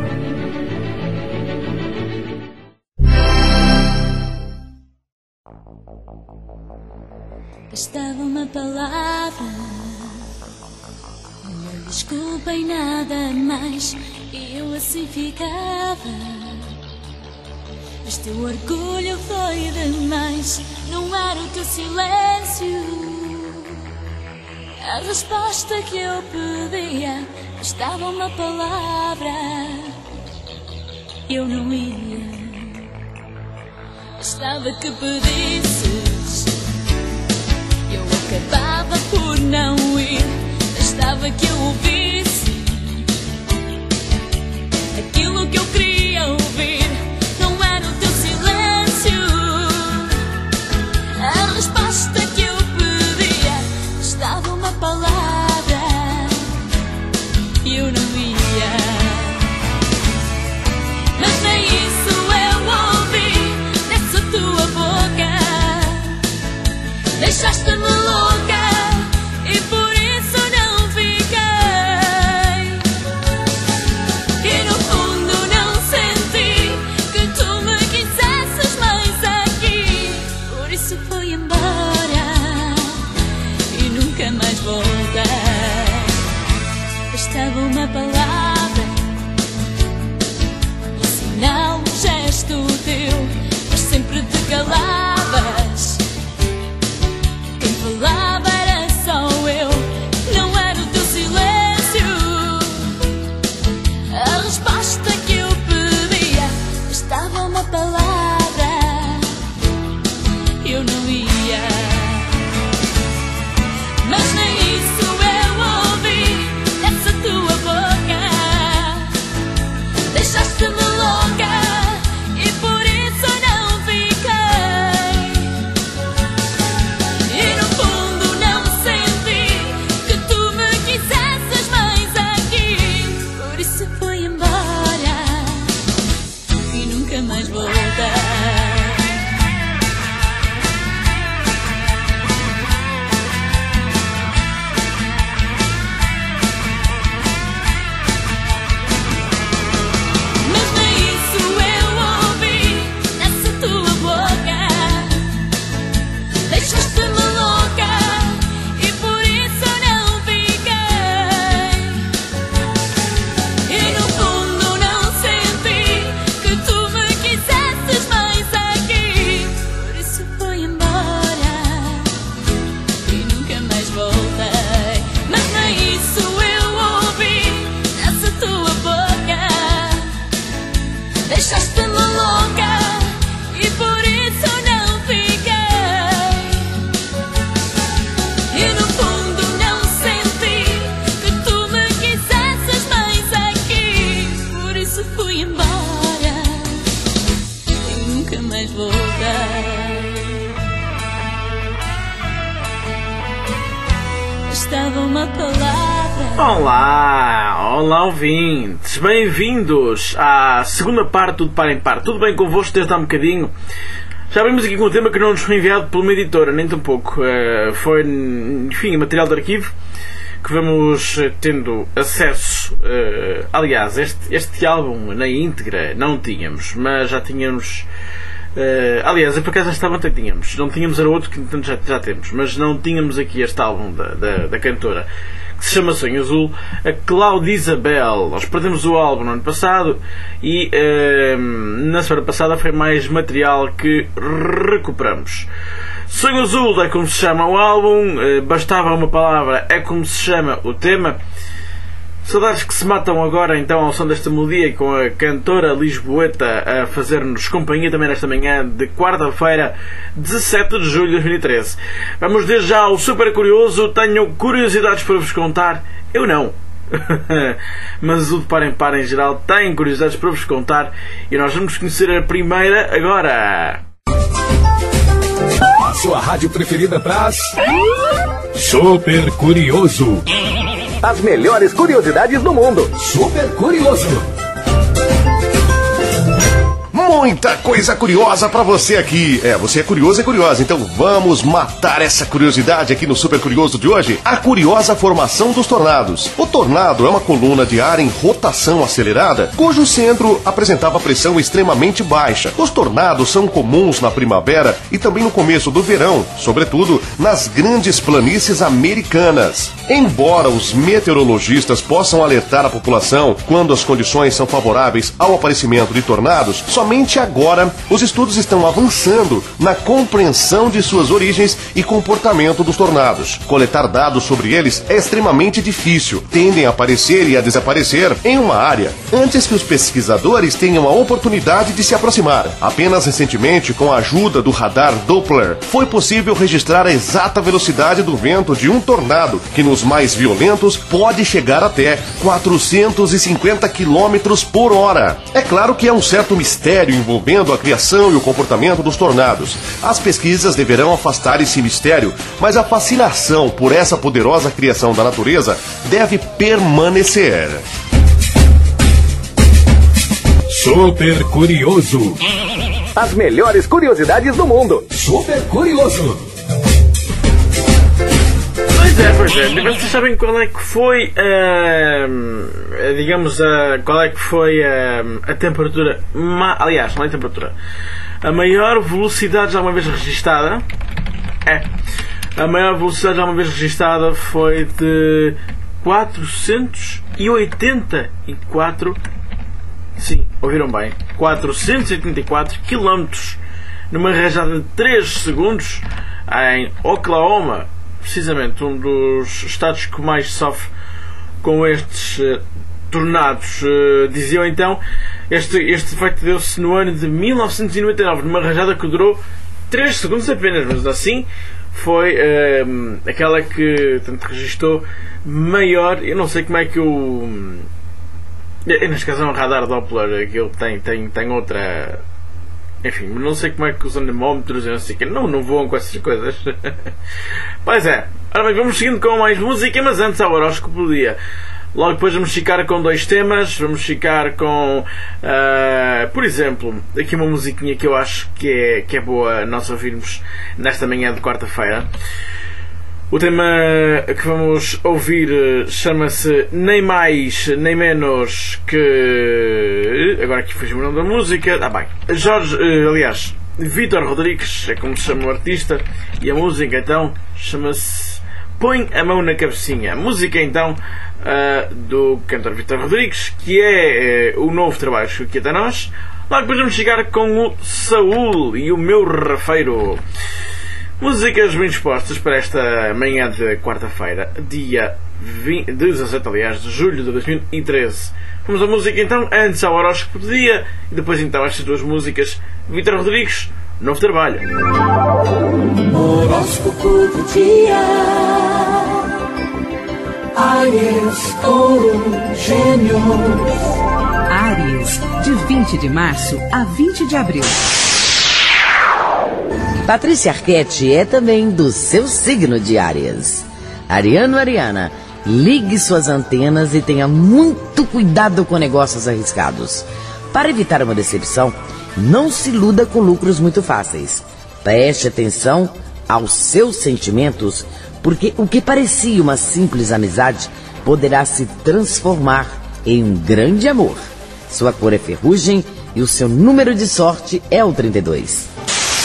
Bastava uma palavra, uma desculpa e nada mais, e eu assim ficava. Mas teu orgulho foi demais, não era o teu silêncio a resposta que eu pedia. Bastava uma palavra, eu não ia. Bastava que pedisses, eu acabava por não ir. Bastava que eu ouvisse aquilo que eu queria ouvir. Não era o teu silêncio a resposta que eu pedia. Bastava uma palavra e eu não ia. Mas nem isso eu ouvi nessa tua boca. Deixaste-me louca e por isso não fiquei. E no fundo não senti que tu me quisesses mais aqui. Por isso fui embora e nunca mais voltei. Bastava uma palavra, um sinal, um gesto teu, mas sempre te calavas. Quem falava era só eu, não era o teu silêncio a resposta que eu pedia. Bastava uma palavra, eu não ia. Mas nem isso eu ouvi nessa tua boca. Deixaste-me louca e por isso não fiquei. E no fundo não senti que tu me quisesses mais aqui. Por isso fui embora e nunca mais voltei. Mas nem isso eu ouvi nessa tua boca. Deixaste-me louca e por isso não fiquei. E no fundo não senti que tu me quisesses mais aqui. Por isso fui embora e nunca mais voltei. Mas nem isso eu ouvi nessa tua boca. Deixaste-me louca e por isso não fiquei. E no fundo não senti que tu me quisesses mais aqui. Por isso fui embora e nunca mais voltei. Bastava uma palavra. Olá, olá ouvintes, bem-vindos à segunda parte do De Par em Par. Tudo bem convosco desde há um bocadinho? Já vimos aqui com um tema que não nos foi enviado por uma editora, nem tão pouco. Uh, foi, enfim, material de arquivo que vamos uh, tendo acesso. Uh, aliás, este, este álbum na íntegra não tínhamos, mas já tínhamos. Uh, aliás, por acaso esta ontem tínhamos. Não tínhamos, era outro que portanto, já, já temos, mas não tínhamos aqui este álbum da, da, da cantora, que se chama Sonho Azul, a Cláudia Isabel. Nós perdemos o álbum no ano passado e uh, na semana passada foi mais material que recuperamos. Sonho Azul é como se chama o álbum, uh, Bastava uma Palavra é como se chama o tema. Saudades que se matam agora então ao som desta melodia, com a cantora lisboeta a fazer-nos companhia também nesta manhã de quarta-feira, dezassete de julho de dois mil e treze. Vamos desde já ao super curioso. Tenho curiosidades para vos contar. Eu não. Mas o De Par em Par em geral tem curiosidades para vos contar e nós vamos conhecer a primeira agora. A sua rádio preferida traz Super Curioso. As melhores curiosidades do mundo. Super Curioso. Muita coisa curiosa pra você aqui. É, você é curioso e curiosa, então vamos matar essa curiosidade aqui no Super Curioso de hoje. A curiosa formação dos tornados. O tornado é uma coluna de ar em rotação acelerada, cujo centro apresentava pressão extremamente baixa. Os tornados são comuns na primavera e também no começo do verão, sobretudo nas grandes planícies americanas. Embora os meteorologistas possam alertar a população quando as condições são favoráveis ao aparecimento de tornados, somente agora os estudos estão avançando na compreensão de suas origens e comportamento dos tornados. Coletar dados sobre eles é extremamente difícil. Tendem a aparecer e a desaparecer em uma área antes que os pesquisadores tenham a oportunidade de se aproximar. Apenas recentemente, com a ajuda do radar Doppler, foi possível registrar a exata velocidade do vento de um tornado, que nos mais violentos pode chegar até quatrocentos e cinquenta quilômetros por hora. É claro que é um certo mistério envolvendo a criação e o comportamento dos tornados. As pesquisas deverão afastar esse mistério, mas a fascinação por essa poderosa criação da natureza deve permanecer. Super Curioso. As melhores curiosidades do mundo. Super Curioso. Pois é, pois é. Vocês sabem qual é que foi, uh, digamos, uh, qual é que foi uh, a temperatura, ma- aliás, não é a temperatura, a maior velocidade já uma vez registada? É. A maior velocidade já uma vez registada foi de quatrocentos e oitenta e quatro, sim, ouviram bem, quatrocentos e oitenta e quatro quilómetros numa rajada de três segundos em Oklahoma, precisamente um dos estados que mais sofre com estes uh, tornados. Uh, diziam então, este, este efeito deu-se no ano de mil novecentos e noventa e nove, numa rajada que durou três segundos apenas, mas assim foi uh, aquela que tanto registou maior. Eu não sei como é que o. Neste caso é um radar Doppler, que ele tem, tem, tem outra. Enfim, não sei como é que os anemómetros e não sei o que. Não, não voam com essas coisas. Pois é. Ora bem, vamos seguindo com mais música, mas antes ao horóscopo do dia. Logo depois vamos ficar com dois temas. Vamos ficar com, uh, por exemplo, aqui uma musiquinha que eu acho que é, que é boa nós ouvirmos nesta manhã de quarta-feira. O tema que vamos ouvir chama-se Nem Mais Nem Menos que... Agora aqui fez o nome da música. Ah bem, Jorge, aliás, Vítor Rodrigues, é como se chama o artista. E a música então chama-se Põe a Mão na Cabecinha. A música então uh, do cantor Vítor Rodrigues, que é uh, o novo trabalho que aqui até nós. Logo depois vamos chegar com o Saúl e o Meu Rafeiro. Músicas bem dispostas para esta manhã de quarta-feira, dia dezassete, aliás, de julho de dois mil e treze. Vamos à música então, antes ao horóscopo do dia, e depois então estas duas músicas. Vítor Rodrigues, novo trabalho. Horóscopo do dia. Áries, Touro, Gêmeos. Áries, de vinte de março a vinte de abril. Patrícia Arquette é também do seu signo de Áries. Ariano, Ariana, ligue suas antenas e tenha muito cuidado com negócios arriscados. Para evitar uma decepção, não se iluda com lucros muito fáceis. Preste atenção aos seus sentimentos, porque o que parecia uma simples amizade poderá se transformar em um grande amor. Sua cor é ferrugem e o seu número de sorte é o trinta e dois.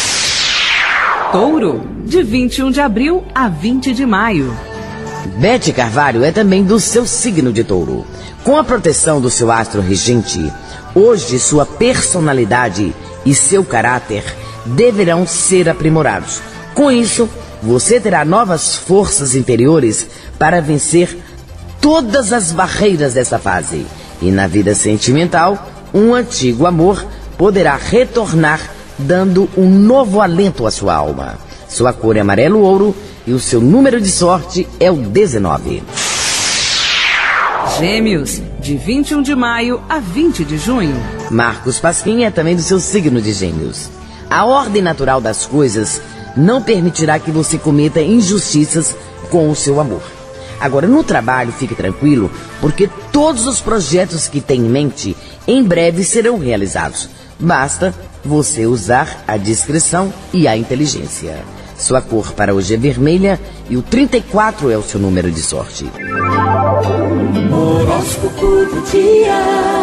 Touro, de vinte e um de abril a vinte de maio. Bete Carvalho é também do seu signo de Touro. Com a proteção do seu astro regente, hoje sua personalidade e seu caráter deverão ser aprimorados. Com isso, você terá novas forças interiores para vencer todas as barreiras dessa fase. E na vida sentimental, um antigo amor poderá retornar, dando um novo alento à sua alma. Sua cor é amarelo ouro e o seu número de sorte é o dezenove. Gêmeos, de vinte e um de maio a vinte de junho. Marcos Pasquim é também do seu signo de Gêmeos. A ordem natural das coisas não permitirá que você cometa injustiças com o seu amor. Agora, no trabalho, fique tranquilo, porque todos os projetos que tem em mente, em breve serão realizados. Basta você usar a discrição e a inteligência. Sua cor para hoje é vermelha e o trinta e quatro é o seu número de sorte. Horóscopo do dia.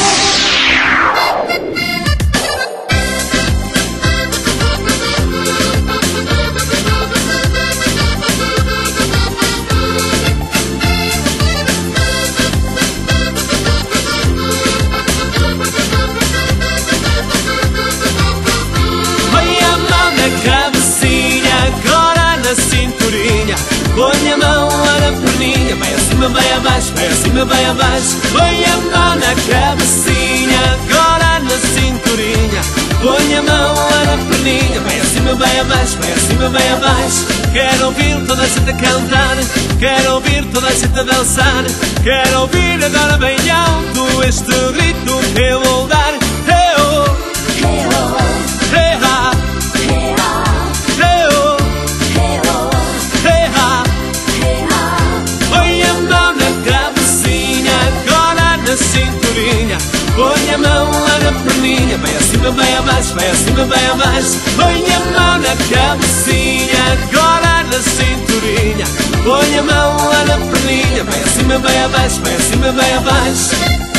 Põe a mão lá na perninha, vai acima, vai abaixo, vai acima, vai abaixo. Põe a mão na cabecinha, agora na cinturinha. Põe a mão lá na perninha, vai acima, vai abaixo, vai acima, vai abaixo. Quero ouvir toda a gente a cantar, quero ouvir toda a gente a dançar. Quero ouvir agora bem alto este grito que eu vou dar. Hey-oh, hey-oh, hey-ha, hey-oh, na cinturinha, põe a mão lá na perninha, vai acima, vai abaixo, vai acima, vai abaixo. Põe a mão na cabecinha, agora na cinturinha. Põe a mão lá na perninha, vai acima, vai abaixo, vai acima, vai abaixo.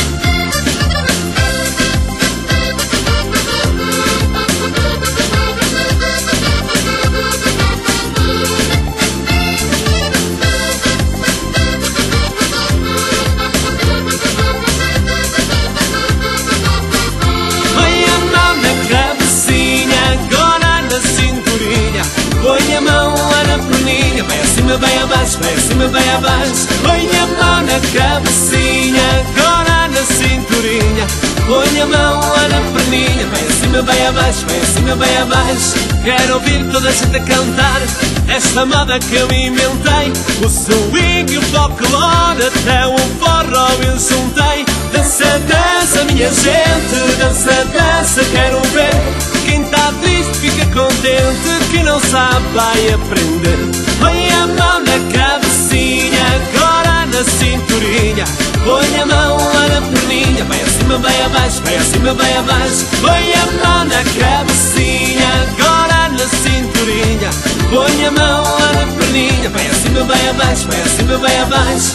Põe a mão lá na perninha, vai acima, vai abaixo, vai acima, vai abaixo. Põe a mão na cabecinha, agora na cinturinha. Põe a mão lá na perninha, vai acima, vai abaixo, vai acima, vai abaixo. Quero ouvir toda a gente a cantar esta moda que eu inventei. O swing e o folclore, até o forró eu juntei. Dança, dança, minha gente, dança, dança, quero ver. Quem tá triste fica contente, quem não sabe vai aprender. Põe a mão na cabecinha, agora na cinturinha. Põe a mão lá na perninha, vai acima, vai abaixo, vai acima, vai abaixo. Põe a mão na cabecinha, agora na cinturinha. Põe a mão lá na perninha, vai acima, vai abaixo, vai acima, vai abaixo.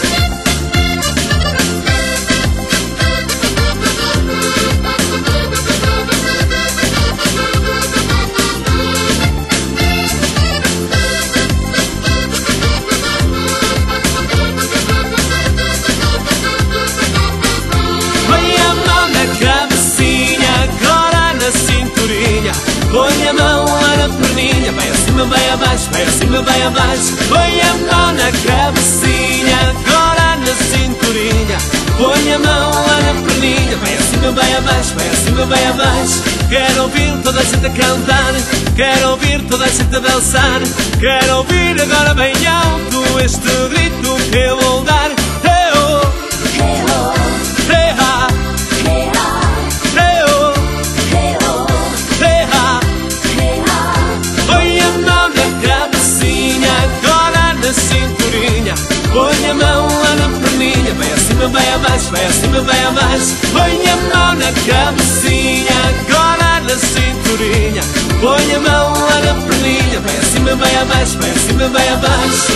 Põe a mão lá na perninha, vai acima, vai abaixo, vai acima, vai abaixo. Põe a mão na cabecinha, agora na cinturinha. Põe a mão lá na perninha, vai acima, vai abaixo, vai acima, vai abaixo. Quero ouvir toda a gente a cantar, quero ouvir toda a gente a dançar. Quero ouvir agora bem alto este grito que eu vou dar. Hey-oh, hey-oh, hey-ha, hey-oh, hey-ha. Põe a mão na cabecinha, agora na cinturinha. Põe a mão lá na perninha, vai acima, vai abaixo, vai acima, vai abaixo. Põe a mão na cabecinha, agora na cinturinha. Põe a mão lá na perninha, vai acima, vai abaixo, vai acima, vai abaixo.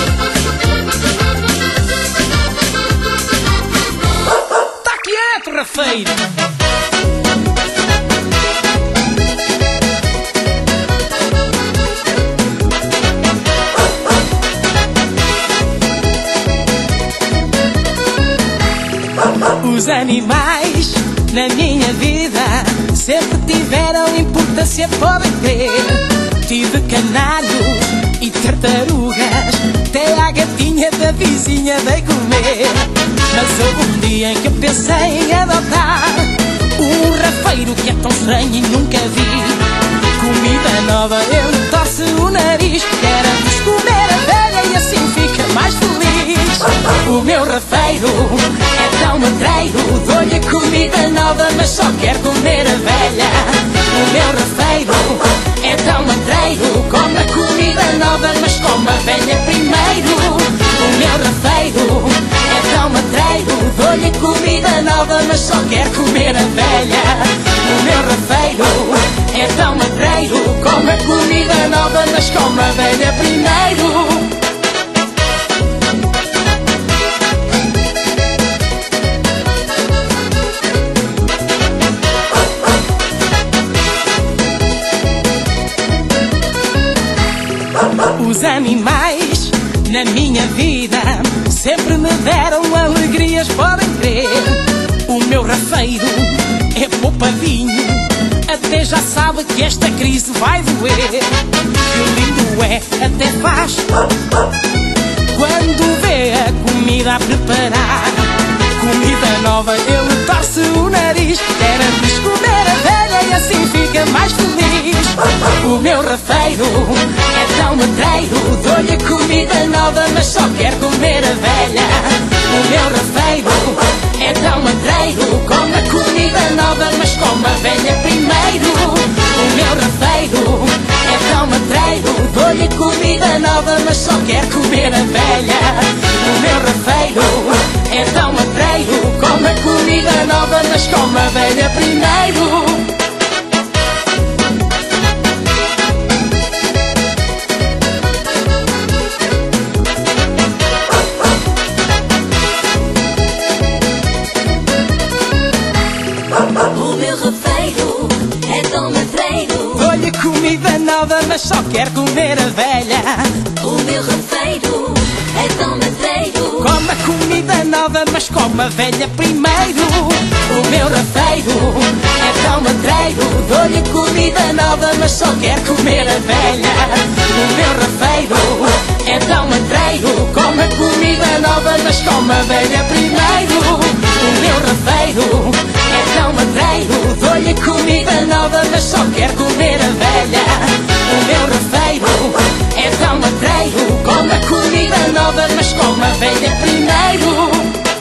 Tá quieto, rafeiro! Os animais na minha vida sempre tiveram importância, podem ter. Tive canários e tartarugas, até a gatinha da vizinha dei comer. Mas houve um dia em que eu pensei em adotar um rafeiro que é tão estranho e nunca vi. Comida nova, ele torce o nariz, quer-nos comer a velha e assim fica mais feliz. O meu rafeiro é tão matreiro, dou-lhe comida nova mas só quer comer a velha. O meu rafeiro é tão matreiro, come a comida nova mas come a velha primeiro. O meu rafeiro é tão matreiro, dou-lhe comida nova, mas só quer comer a velha. O meu rafeiro é tão matreiro, come a comida nova, mas come a velha primeiro. Os animais na minha vida sempre me deram alegrias, podem crer. O meu rafeiro é poupadinho, até já sabe que esta crise vai doer. Que lindo é, até faz quando vê a comida a preparar. Comida nova, ele torce o nariz, quer antes comer a velha e assim fica mais feliz. O meu rafeiro é tão matreiro, dou-lhe comida nova, mas só quer comer a velha. O meu rafeiro é tão matreiro, come a comida nova, mas come a velha primeiro. O meu rafeiro é tão matreiro, dou-lhe comida nova, mas só quer comer a velha. O meu rafeiro é tão matreiro, come a comida nova, mas come a velha primeiro. O meu rafeiro é tão matreiro, dou-lhe comida nova, mas só quer comer a velha. o meu rafeiro é tão matreiro, Come a comida nova, mas come a velha primeiro. O meu rafeiro é tão matreiro, dou-lhe comida nova, mas só quer comer a velha. O meu rafeiro é tão matreiro, come a comida nova, mas come a velha primeiro. O meu rafeiro é tão matreiro, dou-lhe comida nova, mas só quer comer a velha. O meu rafeiro é tão matreiro, come a comida nova, mas come a velha primeiro.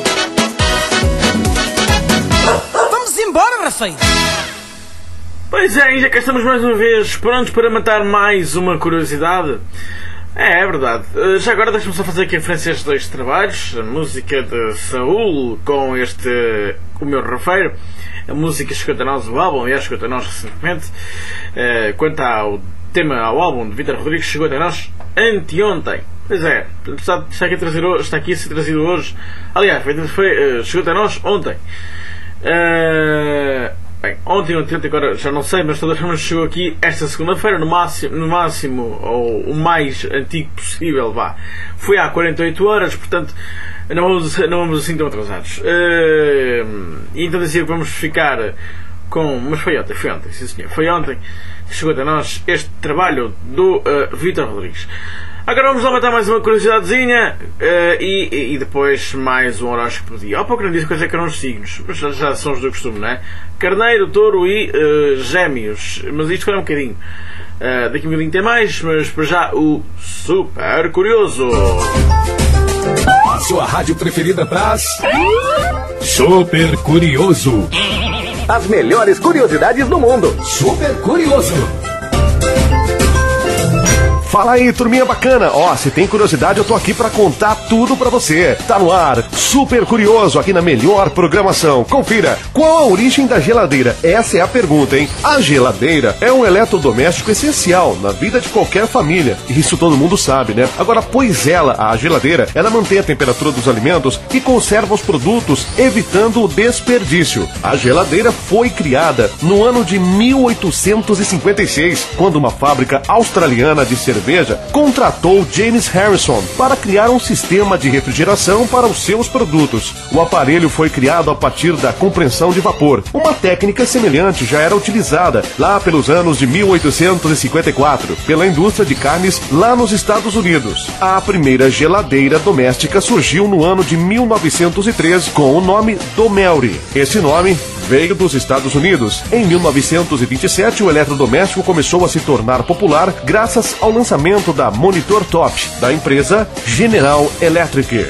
Vamos embora, rafeiro! Pois é, já cá estamos mais uma vez prontos para matar mais uma curiosidade. É, é verdade. Já agora deixa-me só fazer aqui referência a estes dois trabalhos. A música de Saúl com este O Meu Rafeiro. A música chegou até nós, o álbum, aliás, chegou até nós recentemente. Quanto ao tema, ao álbum de Vítor Rodrigues, chegou até nós anteontem. Pois é, está, está, aqui a trazer, está aqui a ser trazido hoje. Aliás, foi, foi, chegou até nós ontem. Uh, bem, ontem, ontem, ontem, agora já não sei, mas de todas as formas chegou aqui esta segunda-feira, no máximo, no máximo, ou o mais antigo possível, vá. Foi há quarenta e oito horas, portanto, não vamos, não vamos assim tão atrasados. Uh, e então dizia que vamos ficar com. Mas foi ontem, foi ontem, sim senhor, foi ontem que chegou até nós este trabalho do uh, Vítor Rodrigues. Agora vamos lá matar mais uma curiosidadezinha uh, e, e depois mais um horóscopo do dia. Há pouco não disse quais é que eram os signos, mas já, já são os do costume, não é? Carneiro, touro e uh, gêmeos. Mas isto foi um bocadinho. Uh, daqui a um bocadinho tem mais, mas para já o Super Curioso. A sua rádio preferida traz Super Curioso. As melhores curiosidades do mundo. Super Curioso. Fala aí, turminha bacana. Ó, se tem curiosidade, eu tô aqui pra contar tudo pra você. Tá no ar, Super Curioso, aqui na melhor programação. Confira, qual a origem da geladeira? Essa é a pergunta, hein? A geladeira é um eletrodoméstico essencial na vida de qualquer família. Isso todo mundo sabe, né? Agora, pois ela, a geladeira, ela mantém a temperatura dos alimentos e conserva os produtos, evitando o desperdício. A geladeira foi criada no ano de mil oitocentos e cinquenta e seis, quando uma fábrica australiana de cerveja contratou James Harrison para criar um sistema de refrigeração para os seus produtos. O aparelho foi criado a partir da compressão de vapor. Uma técnica semelhante já era utilizada lá pelos anos de mil oitocentos e cinquenta e quatro pela indústria de carnes lá nos Estados Unidos. A primeira geladeira doméstica surgiu no ano de mil novecentos e treze com o nome Domelry. Esse nome veio dos Estados Unidos. Em mil novecentos e vinte e sete, o eletrodoméstico começou a se tornar popular graças ao lançamento da Monitor Top, da empresa General Electric.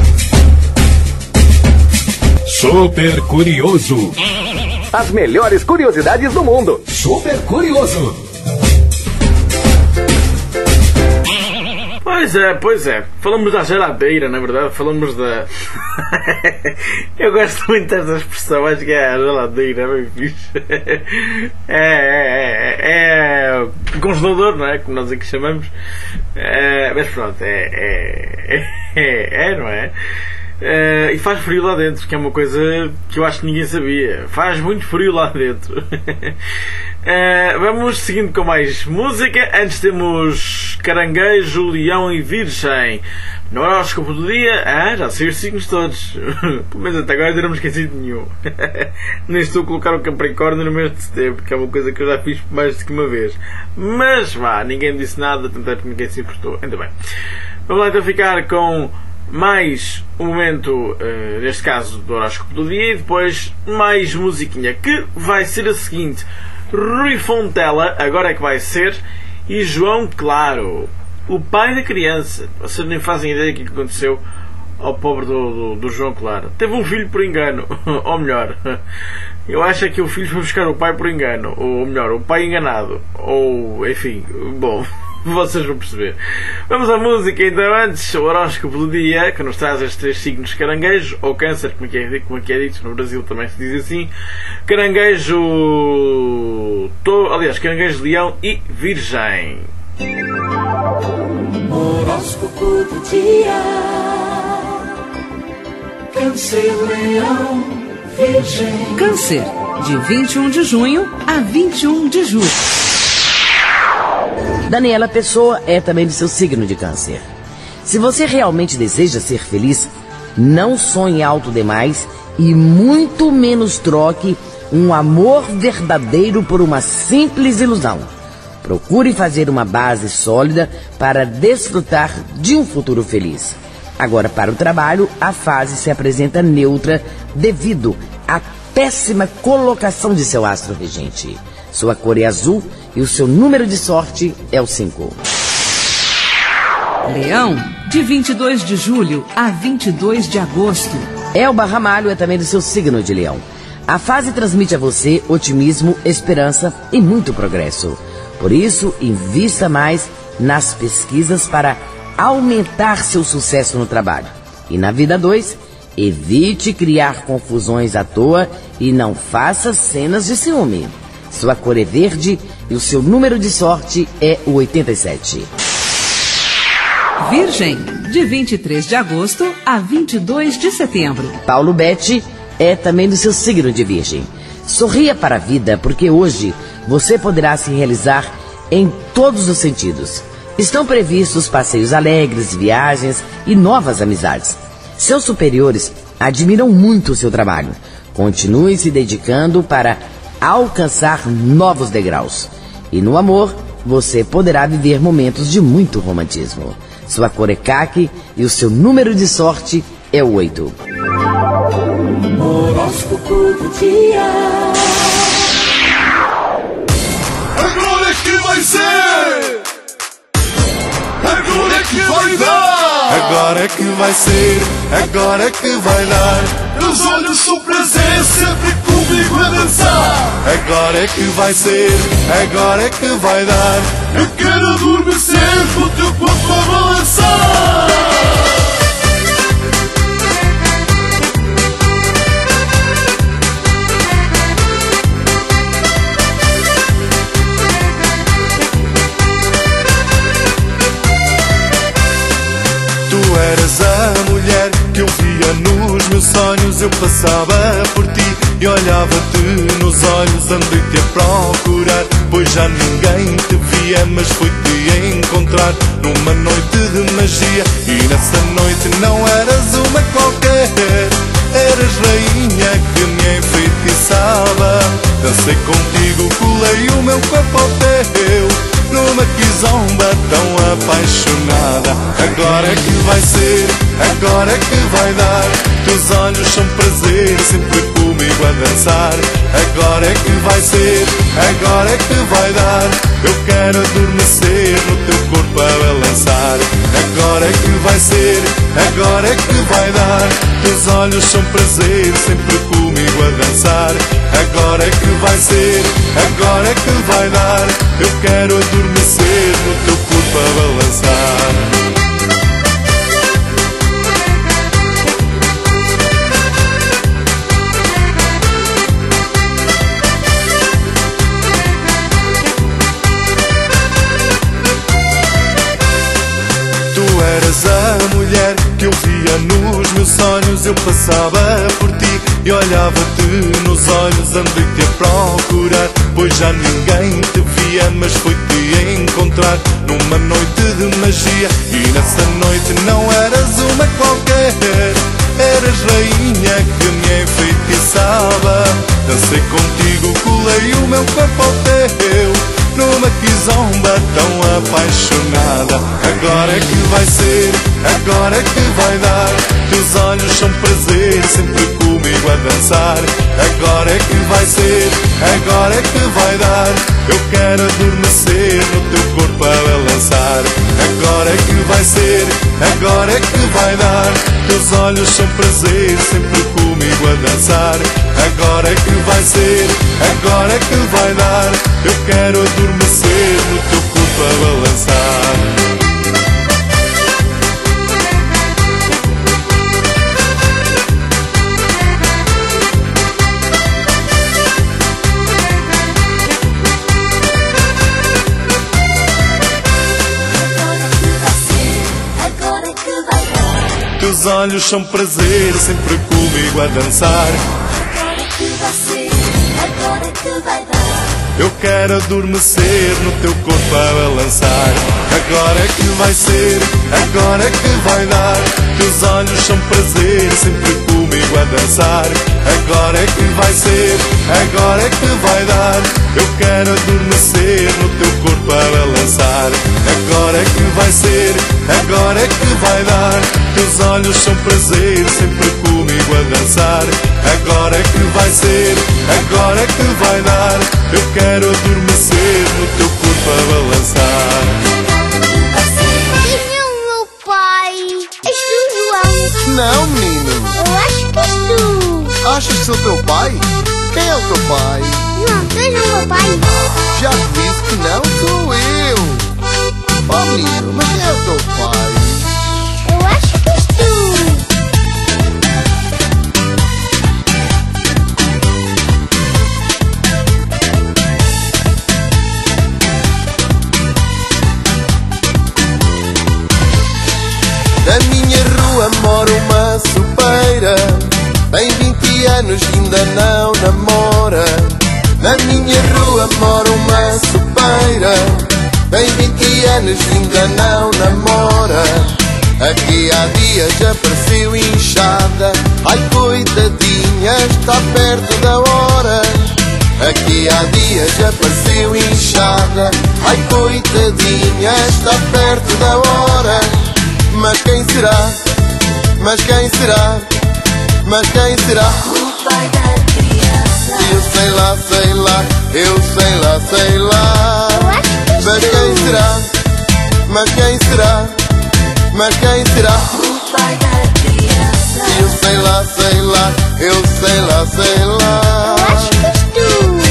Super Curioso. As melhores curiosidades do mundo. Super Curioso. Pois é, pois é. Falamos da geladeira, na verdade. Falamos da... Eu gosto muito dessa expressão. Acho que é a geladeira. É bem fixe. É, é, é, é o congelador, não é? Como nós aqui chamamos. É, mas pronto, é, é, é, é, não é? Uh, e faz frio lá dentro, que é uma coisa que eu acho que ninguém sabia. Faz muito frio lá dentro. uh, Vamos seguindo com mais música. Antes temos Caranguejo, Leão e Virgem. No horóscopo do dia, ah, já sei os signos todos. Pelo menos até agora ainda não me esqueci de nenhum. Nem estou a colocar o Capricórnio no mês de setembro, que é uma coisa que eu já fiz mais do que uma vez. Mas vá, ninguém disse nada, tanto é que ninguém se importou. Ainda bem. Vamos lá então ficar com mais um momento, uh, neste caso do horóscopo do dia, e depois mais musiquinha, que vai ser a seguinte: Rui Fontela, agora é que vai ser, e João Claro, o pai da criança. Vocês nem fazem ideia do que aconteceu ao pobre do, do, do João Claro. Teve um filho por engano, ou melhor, eu acho que o filho foi buscar o pai por engano, ou melhor, o pai enganado, ou enfim, bom, vocês vão perceber. Vamos à música então. Antes, o horóscopo do dia, que nos traz estes três signos: Caranguejo ou Câncer, como é que é, como é, que é dito no Brasil, também se diz assim. Caranguejo, to, aliás, Caranguejo, Leão e Virgem. Horóscopo do dia. Câncer, Leão, Virgem. Câncer, de vinte e um de junho a vinte e um de julho. Daniela Pessoa é também do seu signo de Câncer. Se você realmente deseja ser feliz, não sonhe alto demais e muito menos troque um amor verdadeiro por uma simples ilusão. Procure fazer uma base sólida para desfrutar de um futuro feliz. Agora, para o trabalho, a fase se apresenta neutra devido à péssima colocação de seu astro regente. Sua cor é azul e o seu número de sorte é o cinco. Leão, de vinte e dois de julho a vinte e dois de agosto. Elba Ramalho é também do seu signo de Leão. A fase transmite a você otimismo, esperança e muito progresso. Por isso, invista mais nas pesquisas para aumentar seu sucesso no trabalho. E na vida dois, evite criar confusões à toa e não faça cenas de ciúme. Sua cor é verde e o seu número de sorte é o oitenta e sete. Virgem, de vinte e três de agosto a vinte e dois de setembro. Paulo Betti é também do seu signo de Virgem. Sorria para a vida, porque hoje você poderá se realizar em todos os sentidos. Estão previstos passeios alegres, viagens e novas amizades. Seus superiores admiram muito o seu trabalho. Continue se dedicando para alcançar novos degraus. E no amor, você poderá viver momentos de muito romantismo. Sua cor é caqui e o seu número de sorte é o oito. Horóscopo do dia. Agora é que vai ser! Agora é que vai dar! Agora é que vai ser, agora é que vai dar. Meus olhos são prazer, sempre comigo a dançar. Agora é que vai ser, agora é que vai dar. Eu quero adormecer com o teu corpo a balançar. Eras a mulher que eu via nos meus sonhos. Eu passava por ti e olhava-te nos olhos. Andei-te a procurar, pois já ninguém te via. Mas fui-te encontrar numa noite de magia. E nessa noite não eras uma qualquer, eras rainha que me enfeitiçava. Dancei contigo, colei o meu corpo ao teu, numa quizomba tão apaixonada. Agora é que vai ser, agora é que vai dar. Teus olhos são prazer, sempre comigo a dançar. Agora é que vai ser, agora é que vai dar. Eu quero adormecer no teu corpo a balançar. Agora é que vai ser, agora é que vai dar. Teus olhos são prazer, sempre comigo a dançar. Agora é que vai ser, agora é que vai dar. Eu quero adormecer no teu corpo a balançar. eras a mulher que eu via nos meus sonhos. Eu passava por ti e olhava-te nos olhos. Andei-te a procurar, pois já ninguém te via, mas foi-te encontrar numa noite de magia. E nessa noite não eras uma qualquer, eras rainha que me enfeitiçava. Dancei contigo, colei o meu corpo ao teu, numa quizomba tão apaixonada. Agora é que vai ser, agora é que vai dar. Teus olhos são prazer, sempre comigo a dançar. Agora é que vai ser, agora é que vai dar. Eu quero adormecer no teu corpo a balançar. Agora é que vai ser, agora é que vai dar. Teus olhos são prazer, sempre comigo a dançar. Agora é que vai ser, agora é que vai dar. Eu quero adormecer no teu corpo a balançar. Teus olhos são prazer, sempre comigo a dançar. Agora que vai ser, agora que vai dar. Eu quero adormecer no teu corpo a balançar. Agora é que vai ser, agora é que vai dar. Teus olhos são prazer, sempre comigo a dançar. Agora é que vai ser, agora é que vai dar. Eu quero adormecer no teu corpo a balançar. Agora é que vai ser, agora é que vai dar. Teus olhos são prazer, sempre comigo a dançar. Agora é que vai ser, agora é que vai dar. Eu quero adormecer no teu corpo a balançar. Quem é o meu pai? És tu, João? Não, menino. Eu acho que és tu. Achas que sou teu pai? Quem é o teu pai? Não, tu és o meu pai. Já te disse que não sou eu. Oh, menino, mas quem é o teu pai? Eu acho que és tu. Na minha rua mora uma sopeira, tem vinte anos e ainda não namora. Na minha rua mora uma sopeira, tem vinte anos e ainda não namora. Aqui há dias apareceu inchada, ai coitadinha, está perto da hora. Aqui há dias apareceu inchada, ai coitadinha, está perto da hora. Mas quem será? Mas quem será? Mas quem será? O pai da criança. Eu sei lá, sei lá, eu sei lá, sei lá. Mas quem será? Mas quem será? Mas quem será? O pai da criança. Eu sei lá, sei lá, eu sei lá, sei lá. Eu acho que és tu.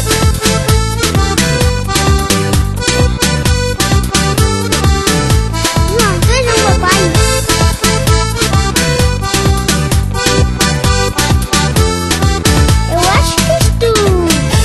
Não, tu és o meu pai. Eu acho que és tu.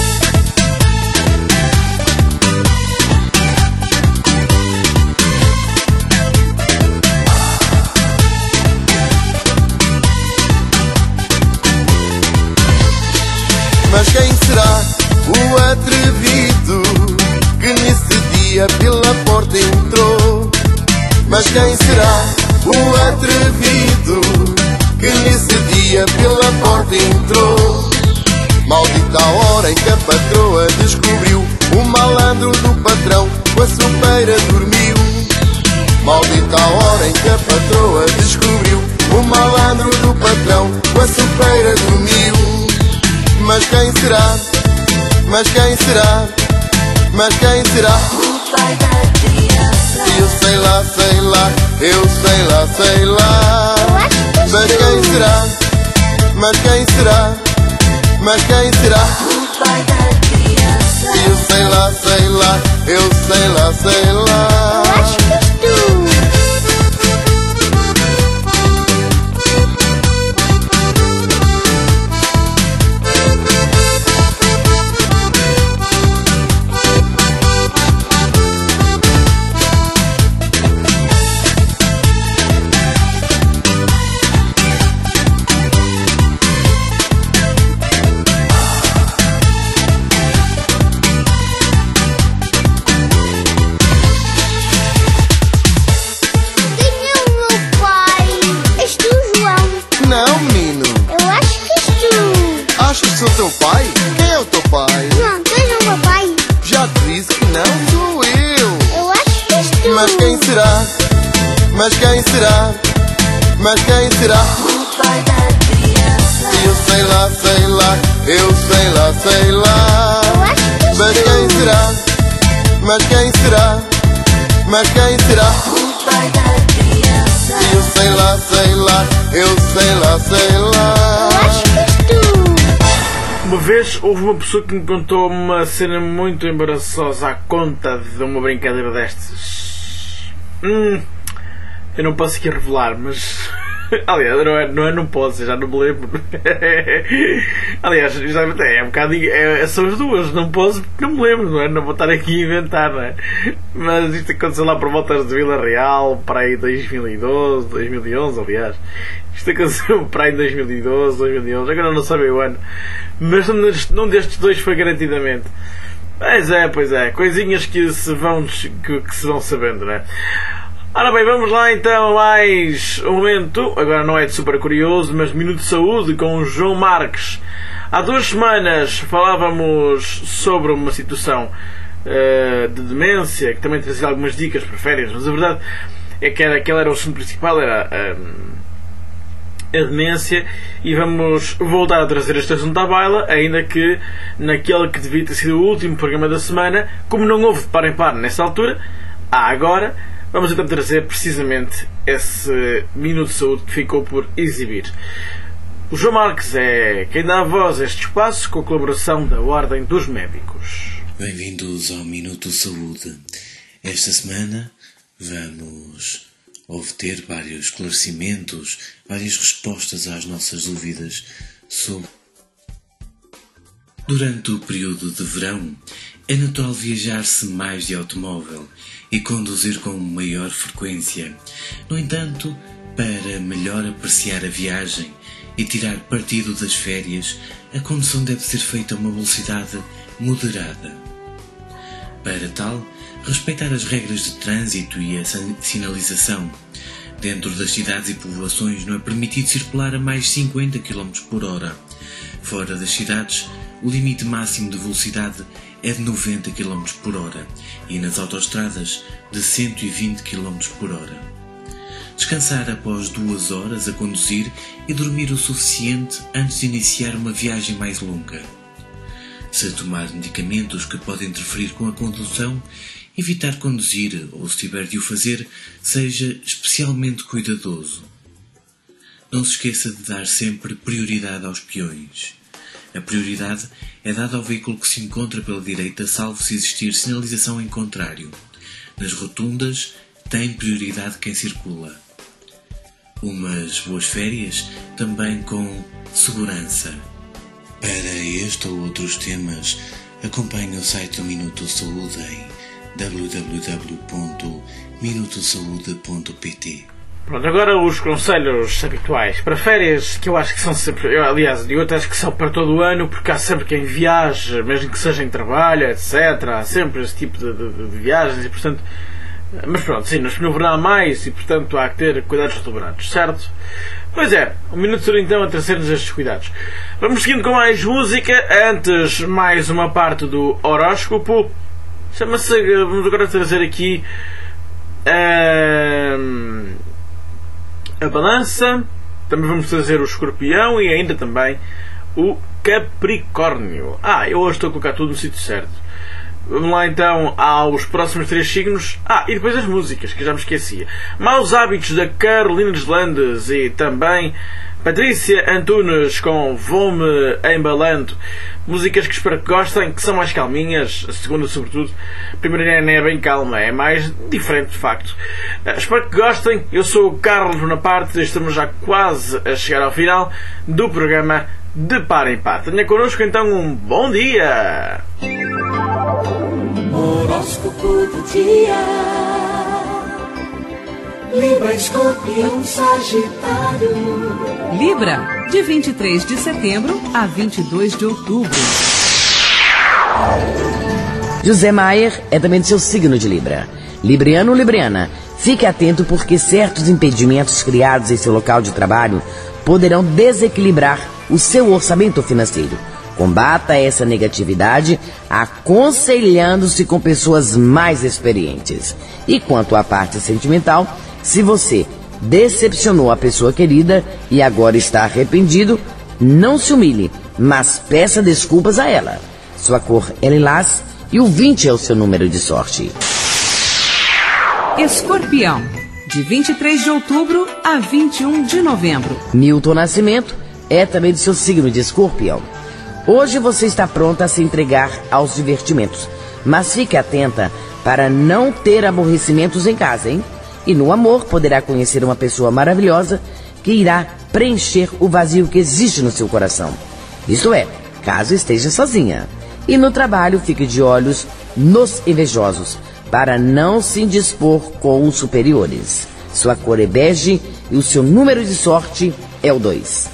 Mas quem será o atrevido que nesse dia pela porta entrou? Mas quem será o atrevido que nesse dia pela porta entrou? Maldita a hora em que a patroa descobriu o malandro do patrão com a sopeira dormiu. Maldita a hora em que a patroa descobriu o malandro do patrão com a sopeira dormiu. Mas quem será? Mas quem será? Mas quem será? O pai da criança. Eu sei lá, sei lá, eu sei lá, sei lá. Mas quem será? Mas quem será? Mas quem será? O pai da criança. Eu sei lá, sei lá, eu sei lá, sei lá. Eu acho que és tu. Mas quem será? Mas quem será? Mas quem será? O pai da criança. Eu sei lá, sei lá, eu sei lá, sei lá. Mas quem será? Mas quem será? Mas quem será? O pai da criança. Eu sei lá, sei lá, eu sei lá, sei lá. Eu acho que és tu. Uma vez houve uma pessoa que me contou uma cena muito embaraçosa à conta de uma brincadeira destas. Hum, eu não posso aqui revelar, mas... Aliás, não é, não é, não posso, já não me lembro. Aliás, já, é um bocado. É, são as duas, não posso porque não me lembro, não é? Não vou estar aqui a inventar, não é? Mas isto aconteceu lá por volta de Vila Real, para aí dois mil e doze, dois mil e onze, aliás. Isto aconteceu para aí em dois mil e doze, dois mil e onze, agora não sabem o ano. Mas num destes dois foi garantidamente. Pois é, pois é, coisinhas que se vão, que, que se vão sabendo, não é? Ora bem, vamos lá então a mais um momento, agora não é de super curioso, mas Minuto de Saúde com o João Marques. Há duas semanas falávamos sobre uma situação uh, de demência, que também trazia algumas dicas para férias, mas a verdade é que era, aquele era o assunto principal, era uh, a demência, e vamos voltar a trazer este assunto à baila, ainda que naquele que devia ter sido o último programa da semana, como não houve de par em par nessa altura, há agora... Vamos então trazer precisamente esse Minuto de Saúde que ficou por exibir. O João Marques é quem dá a voz a este espaço, com a colaboração da Ordem dos Médicos. Bem-vindos ao Minuto de Saúde. Esta semana vamos obter vários esclarecimentos, várias respostas às nossas dúvidas sobre... Durante o período de verão, é natural viajar-se mais de automóvel e conduzir com maior frequência. No entanto, para melhor apreciar a viagem e tirar partido das férias, a condução deve ser feita a uma velocidade moderada. Para tal, respeitar as regras de trânsito e a sinalização. Dentro das cidades e povoações não é permitido circular a mais de cinquenta quilómetros por hora. Fora das cidades, o limite máximo de velocidade é de noventa quilómetros por hora e nas autoestradas de cento e vinte quilómetros por hora. Descansar após duas horas a conduzir e dormir o suficiente antes de iniciar uma viagem mais longa. Se tomar medicamentos que podem interferir com a condução, evitar conduzir ou, se tiver de o fazer, seja especialmente cuidadoso. Não se esqueça de dar sempre prioridade aos peões. A prioridade é dada ao veículo que se encontra pela direita, salvo se existir sinalização em contrário. Nas rotundas, tem prioridade quem circula. Umas boas férias, também com segurança. Para este ou outros temas, acompanhe o site do Minuto Saúde em w w w ponto minuto saúde ponto p t. Pronto, agora os conselhos habituais para férias, que eu acho que são sempre, eu, aliás, eu até acho que são para todo o ano, porque há sempre quem viaja, mesmo que seja em trabalho, etcétera. Há sempre esse tipo de, de, de viagens e, portanto, mas pronto, sim, no verão há mais e, portanto, há que ter cuidados redobrados, certo? Pois é, um minuto de então a trazer-nos estes cuidados. Vamos seguindo com mais música, antes mais uma parte do horóscopo. Chama-se, vamos agora trazer aqui hum, a balança, também vamos trazer o escorpião e ainda também o capricórnio. Ah, eu hoje estou a colocar tudo no sítio certo. Vamos lá então aos próximos três signos. Ah, e depois as músicas, que já me esquecia. Maus Hábitos, da Carolina Deslandes, e também Patrícia Antunes com Vou-me Embalando. Músicas que espero que gostem, que são mais calminhas, a segunda sobretudo. A primeira não é bem calma, é mais diferente de facto. Uh, espero que gostem. Eu sou o Carlos Bonaparte, estamos já quase a chegar ao final do programa De Par em Par. Tenha connosco então um bom dia! Horóscopo do dia. Libra, Escorpião, Sagitário. Libra, de vinte e três de setembro a vinte e dois de outubro. José Maier é também do seu signo de Libra. Libriano ou Libriana, fique atento porque certos impedimentos criados em seu local de trabalho poderão desequilibrar o seu orçamento financeiro. Combata essa negatividade aconselhando-se com pessoas mais experientes. E quanto à parte sentimental, se você decepcionou a pessoa querida e agora está arrependido, não se humilhe, mas peça desculpas a ela. Sua cor é lilás e o vinte é o seu número de sorte. Escorpião, de vinte e três de outubro a vinte e um de novembro. Milton Nascimento é também do seu signo de Escorpião. Hoje você está pronta a se entregar aos divertimentos, mas fique atenta para não ter aborrecimentos em casa, hein? E no amor poderá conhecer uma pessoa maravilhosa que irá preencher o vazio que existe no seu coração. Isto é, caso esteja sozinha. E no trabalho fique de olhos nos invejosos, para não se indispor com os superiores. Sua cor é bege e o seu número de sorte é o dois.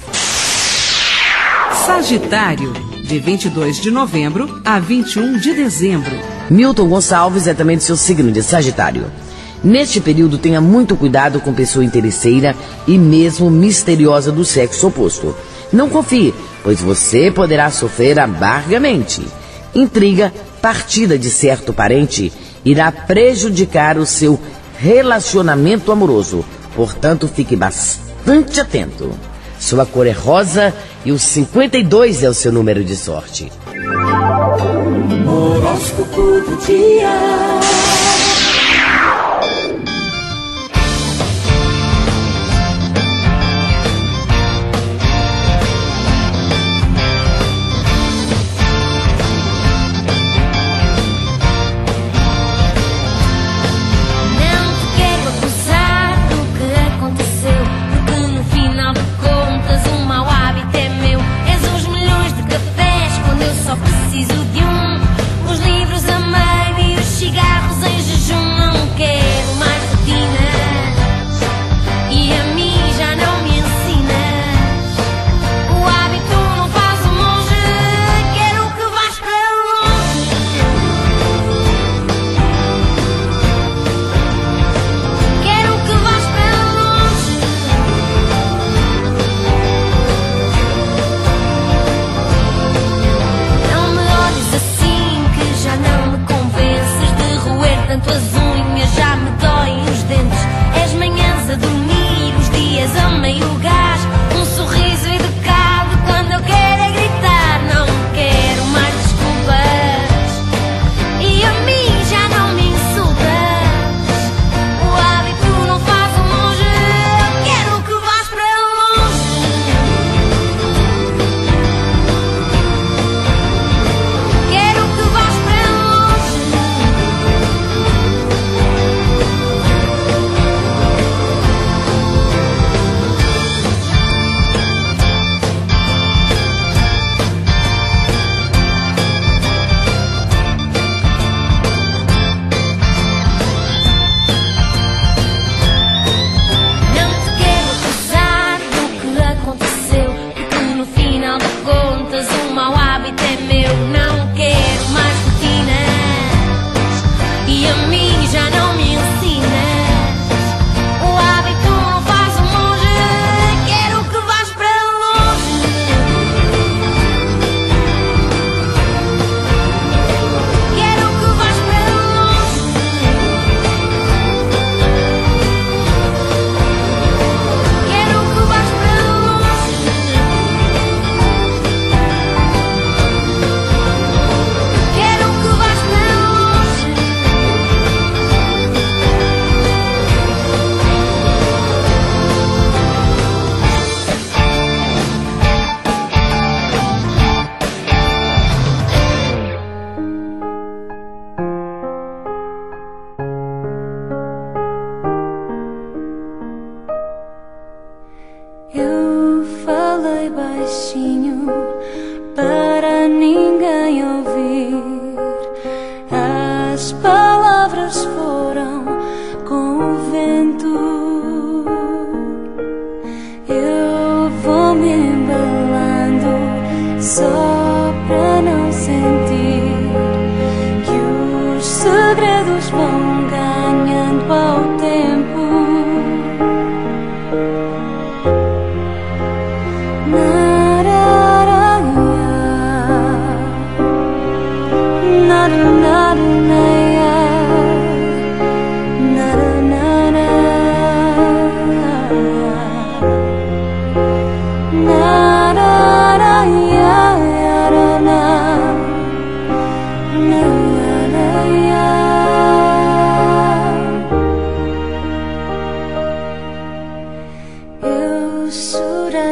Sagitário, de vinte e dois de novembro a vinte e um de dezembro. Milton Gonçalves é também do seu signo de Sagitário. Neste período, tenha muito cuidado com pessoa interesseira e mesmo misteriosa do sexo oposto. Não confie, pois você poderá sofrer amargamente. Intriga, partida de certo parente, irá prejudicar o seu relacionamento amoroso. Portanto, fique bastante atento. Sua cor é rosa e o cinquenta e dois é o seu número de sorte. Horóscopo do dia.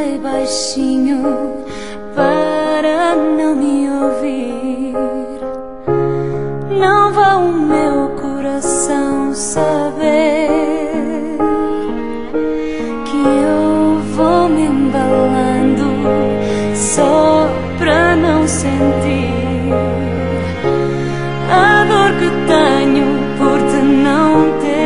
falei baixinho para não me ouvir. Não vá o meu coração saber que eu vou me embalando só para não sentir a dor que tenho por te não ter.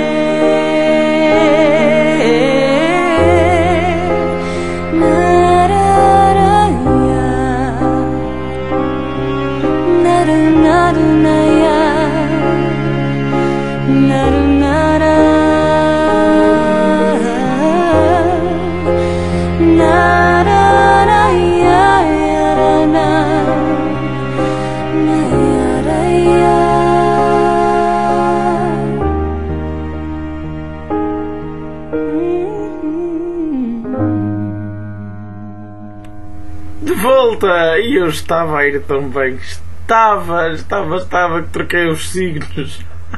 Volta! E eu estava a ir tão bem. Estava, estava, estava que troquei os signos.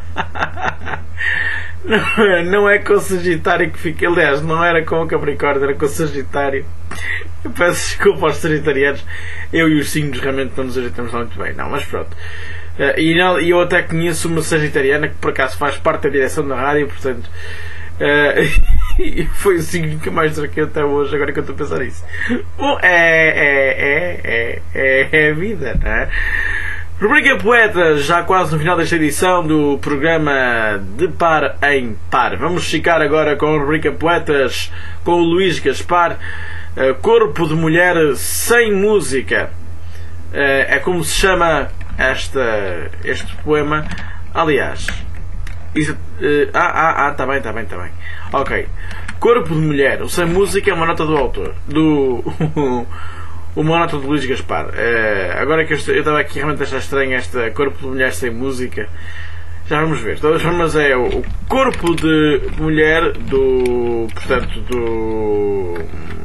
Não é, não é com o Sagitário que fiquei. Aliás, não era com o Capricórnio, era com o Sagitário. Eu peço desculpa aos sagitarianos. Eu e os signos realmente não nos ajeitamos muito bem. Não, mas pronto. E eu até conheço uma sagitariana que por acaso faz parte da direção da rádio, portanto. Uh, foi o signo que eu mais troquei até hoje, agora que eu estou a pensar nisso. Bom, é, é, é, é, é, é a vida, não é? Rubrica Poetas, já quase no final desta edição do programa De Par em Par. Vamos ficar agora com a rubrica Poetas com o Luís Gaspar. uh, Corpo de Mulher Sem Música. uh, É como se chama esta, este poema. Aliás, Isso, uh, ah, ah, ah, tá bem, tá bem, tá bem. Ok. Corpo de Mulher, o Sem Música é uma nota do autor. Do. Uma nota de Luís Gaspar. Uh, agora que eu estava aqui realmente a achar estranho esta Corpo de Mulher Sem Música. Já vamos ver. De todas as formas é o, o Corpo de Mulher do. Portanto, do.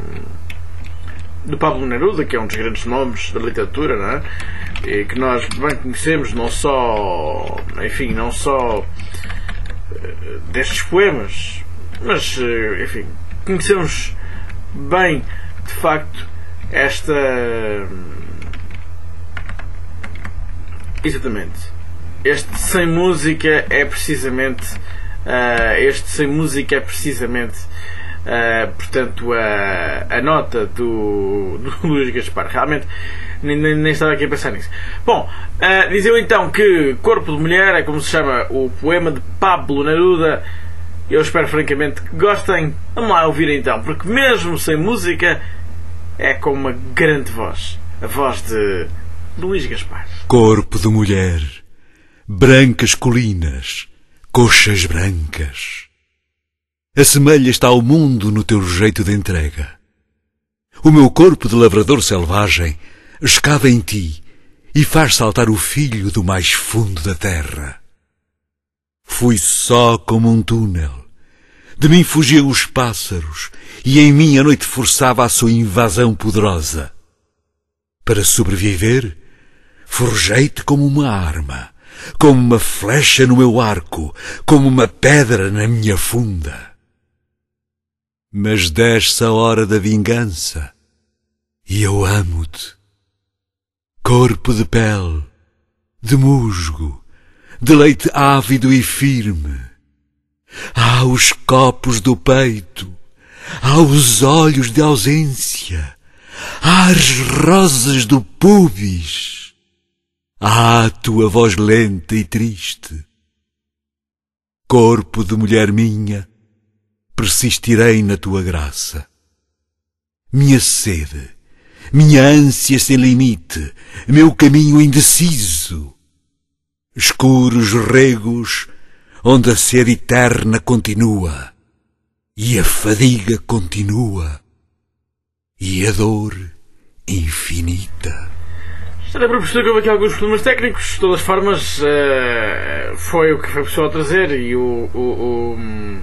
Do Pablo Neruda, que é um dos grandes nomes da literatura, não é? E que nós bem conhecemos, não só. Enfim, não só. Destes poemas, mas enfim, conhecemos bem de facto esta. Exatamente, este Sem Música é precisamente uh, este Sem Música é precisamente uh, portanto a, a nota do, do Luís Gaspar. Realmente Nem, nem, nem estava aqui a pensar nisso. Bom, uh, dizia então que Corpo de Mulher é como se chama o poema de Pablo Neruda. Eu espero francamente que gostem. Vamos lá ouvir então, porque mesmo sem música é com uma grande voz, a voz de Luís Gaspar. Corpo de mulher, brancas colinas, coxas brancas, assemelhas-te ao mundo no teu jeito de entrega. O meu corpo de lavrador selvagem escava em ti e faz saltar o filho do mais fundo da terra. Fui só como um túnel. De mim fugiam os pássaros e em mim a noite forçava a sua invasão poderosa. Para sobreviver, forjei-te como uma arma, como uma flecha no meu arco, como uma pedra na minha funda. Mas desce a hora da vingança e eu amo-te. Corpo de pele, de musgo, de leite ávido e firme. Há os copos do peito, há os olhos de ausência, há as rosas do pubis, há a tua voz lenta e triste. Corpo de mulher minha, persistirei na tua graça. Minha sede, minha ânsia sem limite, meu caminho indeciso. Escuros regos, onde a sede eterna continua, e a fadiga continua, e a dor infinita. Já deu para perceber que houve aqui alguns problemas técnicos. De todas as formas, uh, foi o que foi possível trazer, e o, o,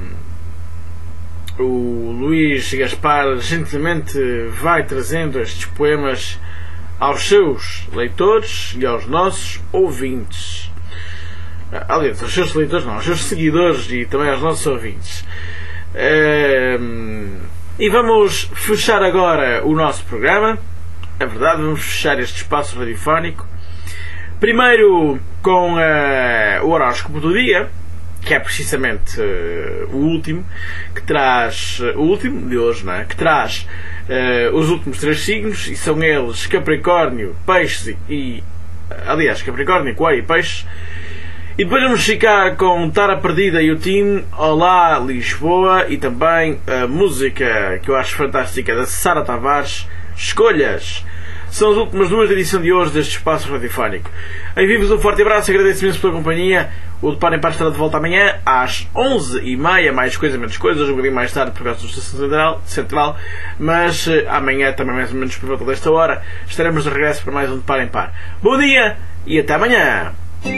o, o Luís Gaspar gentilmente vai trazendo estes poemas aos seus leitores e aos nossos ouvintes. Aliás, aos seus leitores não, aos seus seguidores e também aos nossos ouvintes. Uh, E vamos fechar agora o nosso programa. É verdade, vamos fechar este espaço radiofónico. Primeiro com uh, o horóscopo do dia, que é precisamente uh, o último, que traz, uh, o último de hoje, não é? Que traz uh, os últimos três signos, e são eles Capricórnio, Peixes e... Aliás, Capricórnio, Aquário e Peixes. E depois vamos ficar com Tara Perdida e o Tim, Olá Lisboa, e também a música que eu acho fantástica da Sara Tavares, Escolhas. São as últimas duas da edição de hoje deste espaço radiofónico. Envio-vos um forte abraço, agradeço imenso pela companhia. O De Par em Par estará de volta amanhã às onze e meia, mais coisa, menos coisas, um bocadinho mais tarde por causa do Estação Central, Central, mas uh, amanhã também mais ou menos por volta desta hora estaremos de regresso para mais um De Par em Par. Bom dia e até amanhã!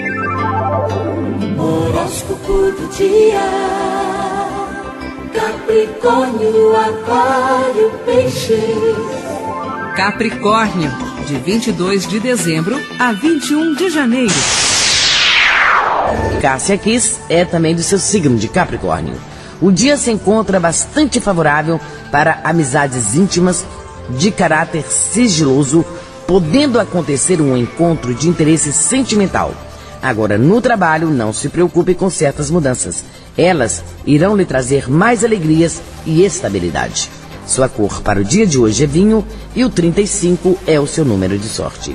Horóscopo do dia. Capricórnio, Aquário, Peixes. Capricórnio, de vinte e dois de dezembro a vinte e um de janeiro. Cássia Kiss é também do seu signo de Capricórnio. O dia se encontra bastante favorável para amizades íntimas de caráter sigiloso, podendo acontecer um encontro de interesse sentimental. Agora, no trabalho, não se preocupe com certas mudanças. Elas irão lhe trazer mais alegrias e estabilidade. Sua cor para o dia de hoje é vinho e o trinta e cinco é o seu número de sorte.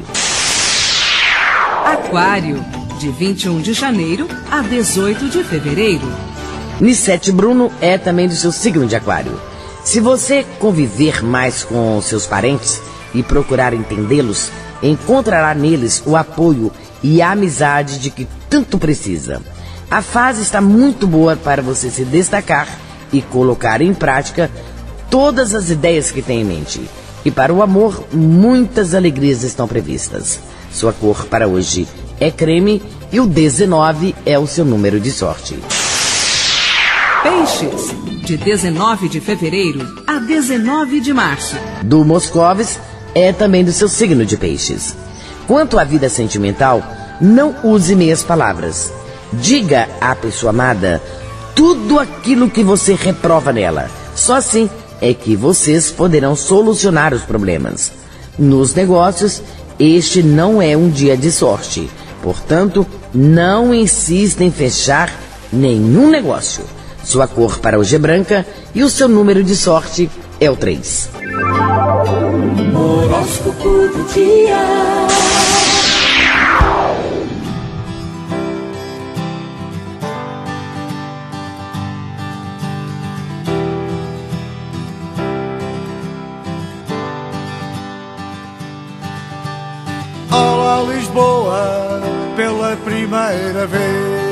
Aquário, de vinte e um de janeiro a dezoito de fevereiro. Nissete Bruno é também do seu signo de Aquário. Se você conviver mais com seus parentes e procurar entendê-los, encontrará neles o apoio e a amizade de que tanto precisa. A fase está muito boa para você se destacar e colocar em prática todas as ideias que tem em mente. E para o amor, muitas alegrias estão previstas. Sua cor para hoje é creme e o dezenove é o seu número de sorte. Peixes, de dezenove de fevereiro a dezenove de março. Do Moscovis é também do seu signo de Peixes. Quanto à vida sentimental, não use meias palavras. Diga à pessoa amada tudo aquilo que você reprova nela. Só assim é que vocês poderão solucionar os problemas. Nos negócios, este não é um dia de sorte. Portanto, não insista em fechar nenhum negócio. Sua cor para hoje é branca e o seu número de sorte é o três. Horóscopo do dia. Olá Lisboa, pela primeira vez.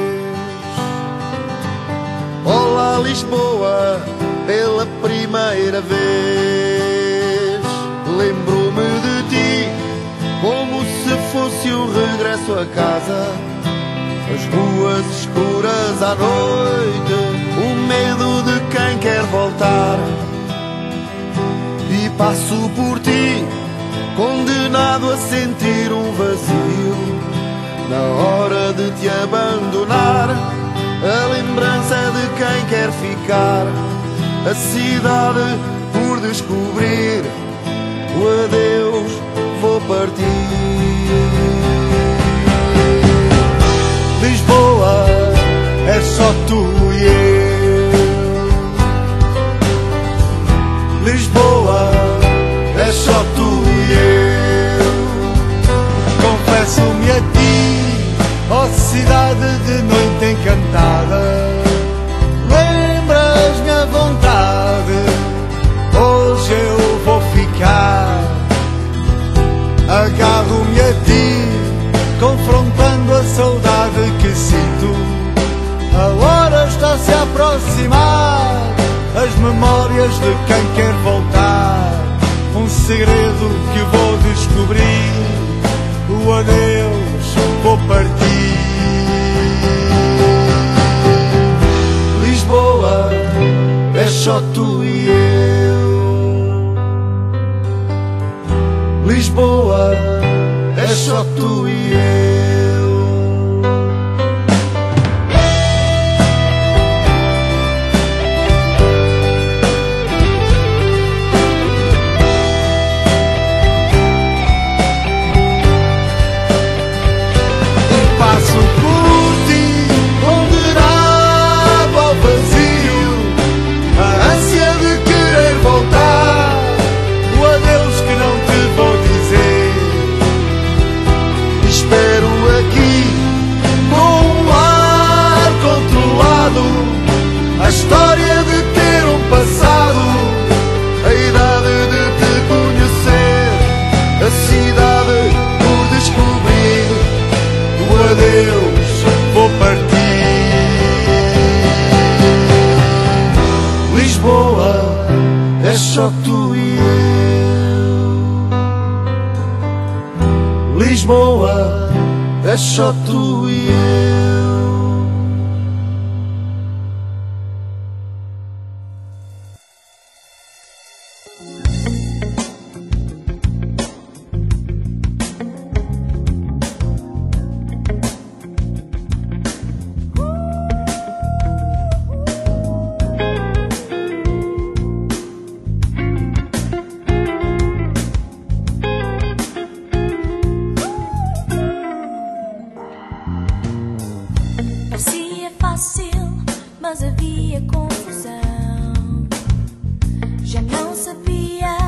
Olá Lisboa, pela primeira vez. Lembro-me de ti, como se fosse o regresso a casa. As ruas escuras à noite, o medo de quem quer voltar. E passo por ti, condenado a sentir um vazio. Na hora de te abandonar, a lembrança de quem quer ficar. A cidade por descobrir, o adeus vou partir. Lisboa, é só tu e eu. Lisboa, é só tu e eu. Confesso-me a ti, ó cidade de noite encantada. Lembras-me a vontade, hoje eu vou ficar. Agarro-me a ti, confrontando a saudade que sinto. A hora está-se a aproximar, as memórias de quem quer voltar. Um segredo que vou descobrir, o adeus vou partir. Lisboa, é só tu e eu. Lisboa, é só tu e eu. A história de ter um passado, a idade de te conhecer, a cidade por descobrir, o adeus, vou partir. Lisboa, é só tu e eu. Lisboa, é só tu e eu. Parecia fácil, mas havia confusão. Já não sabia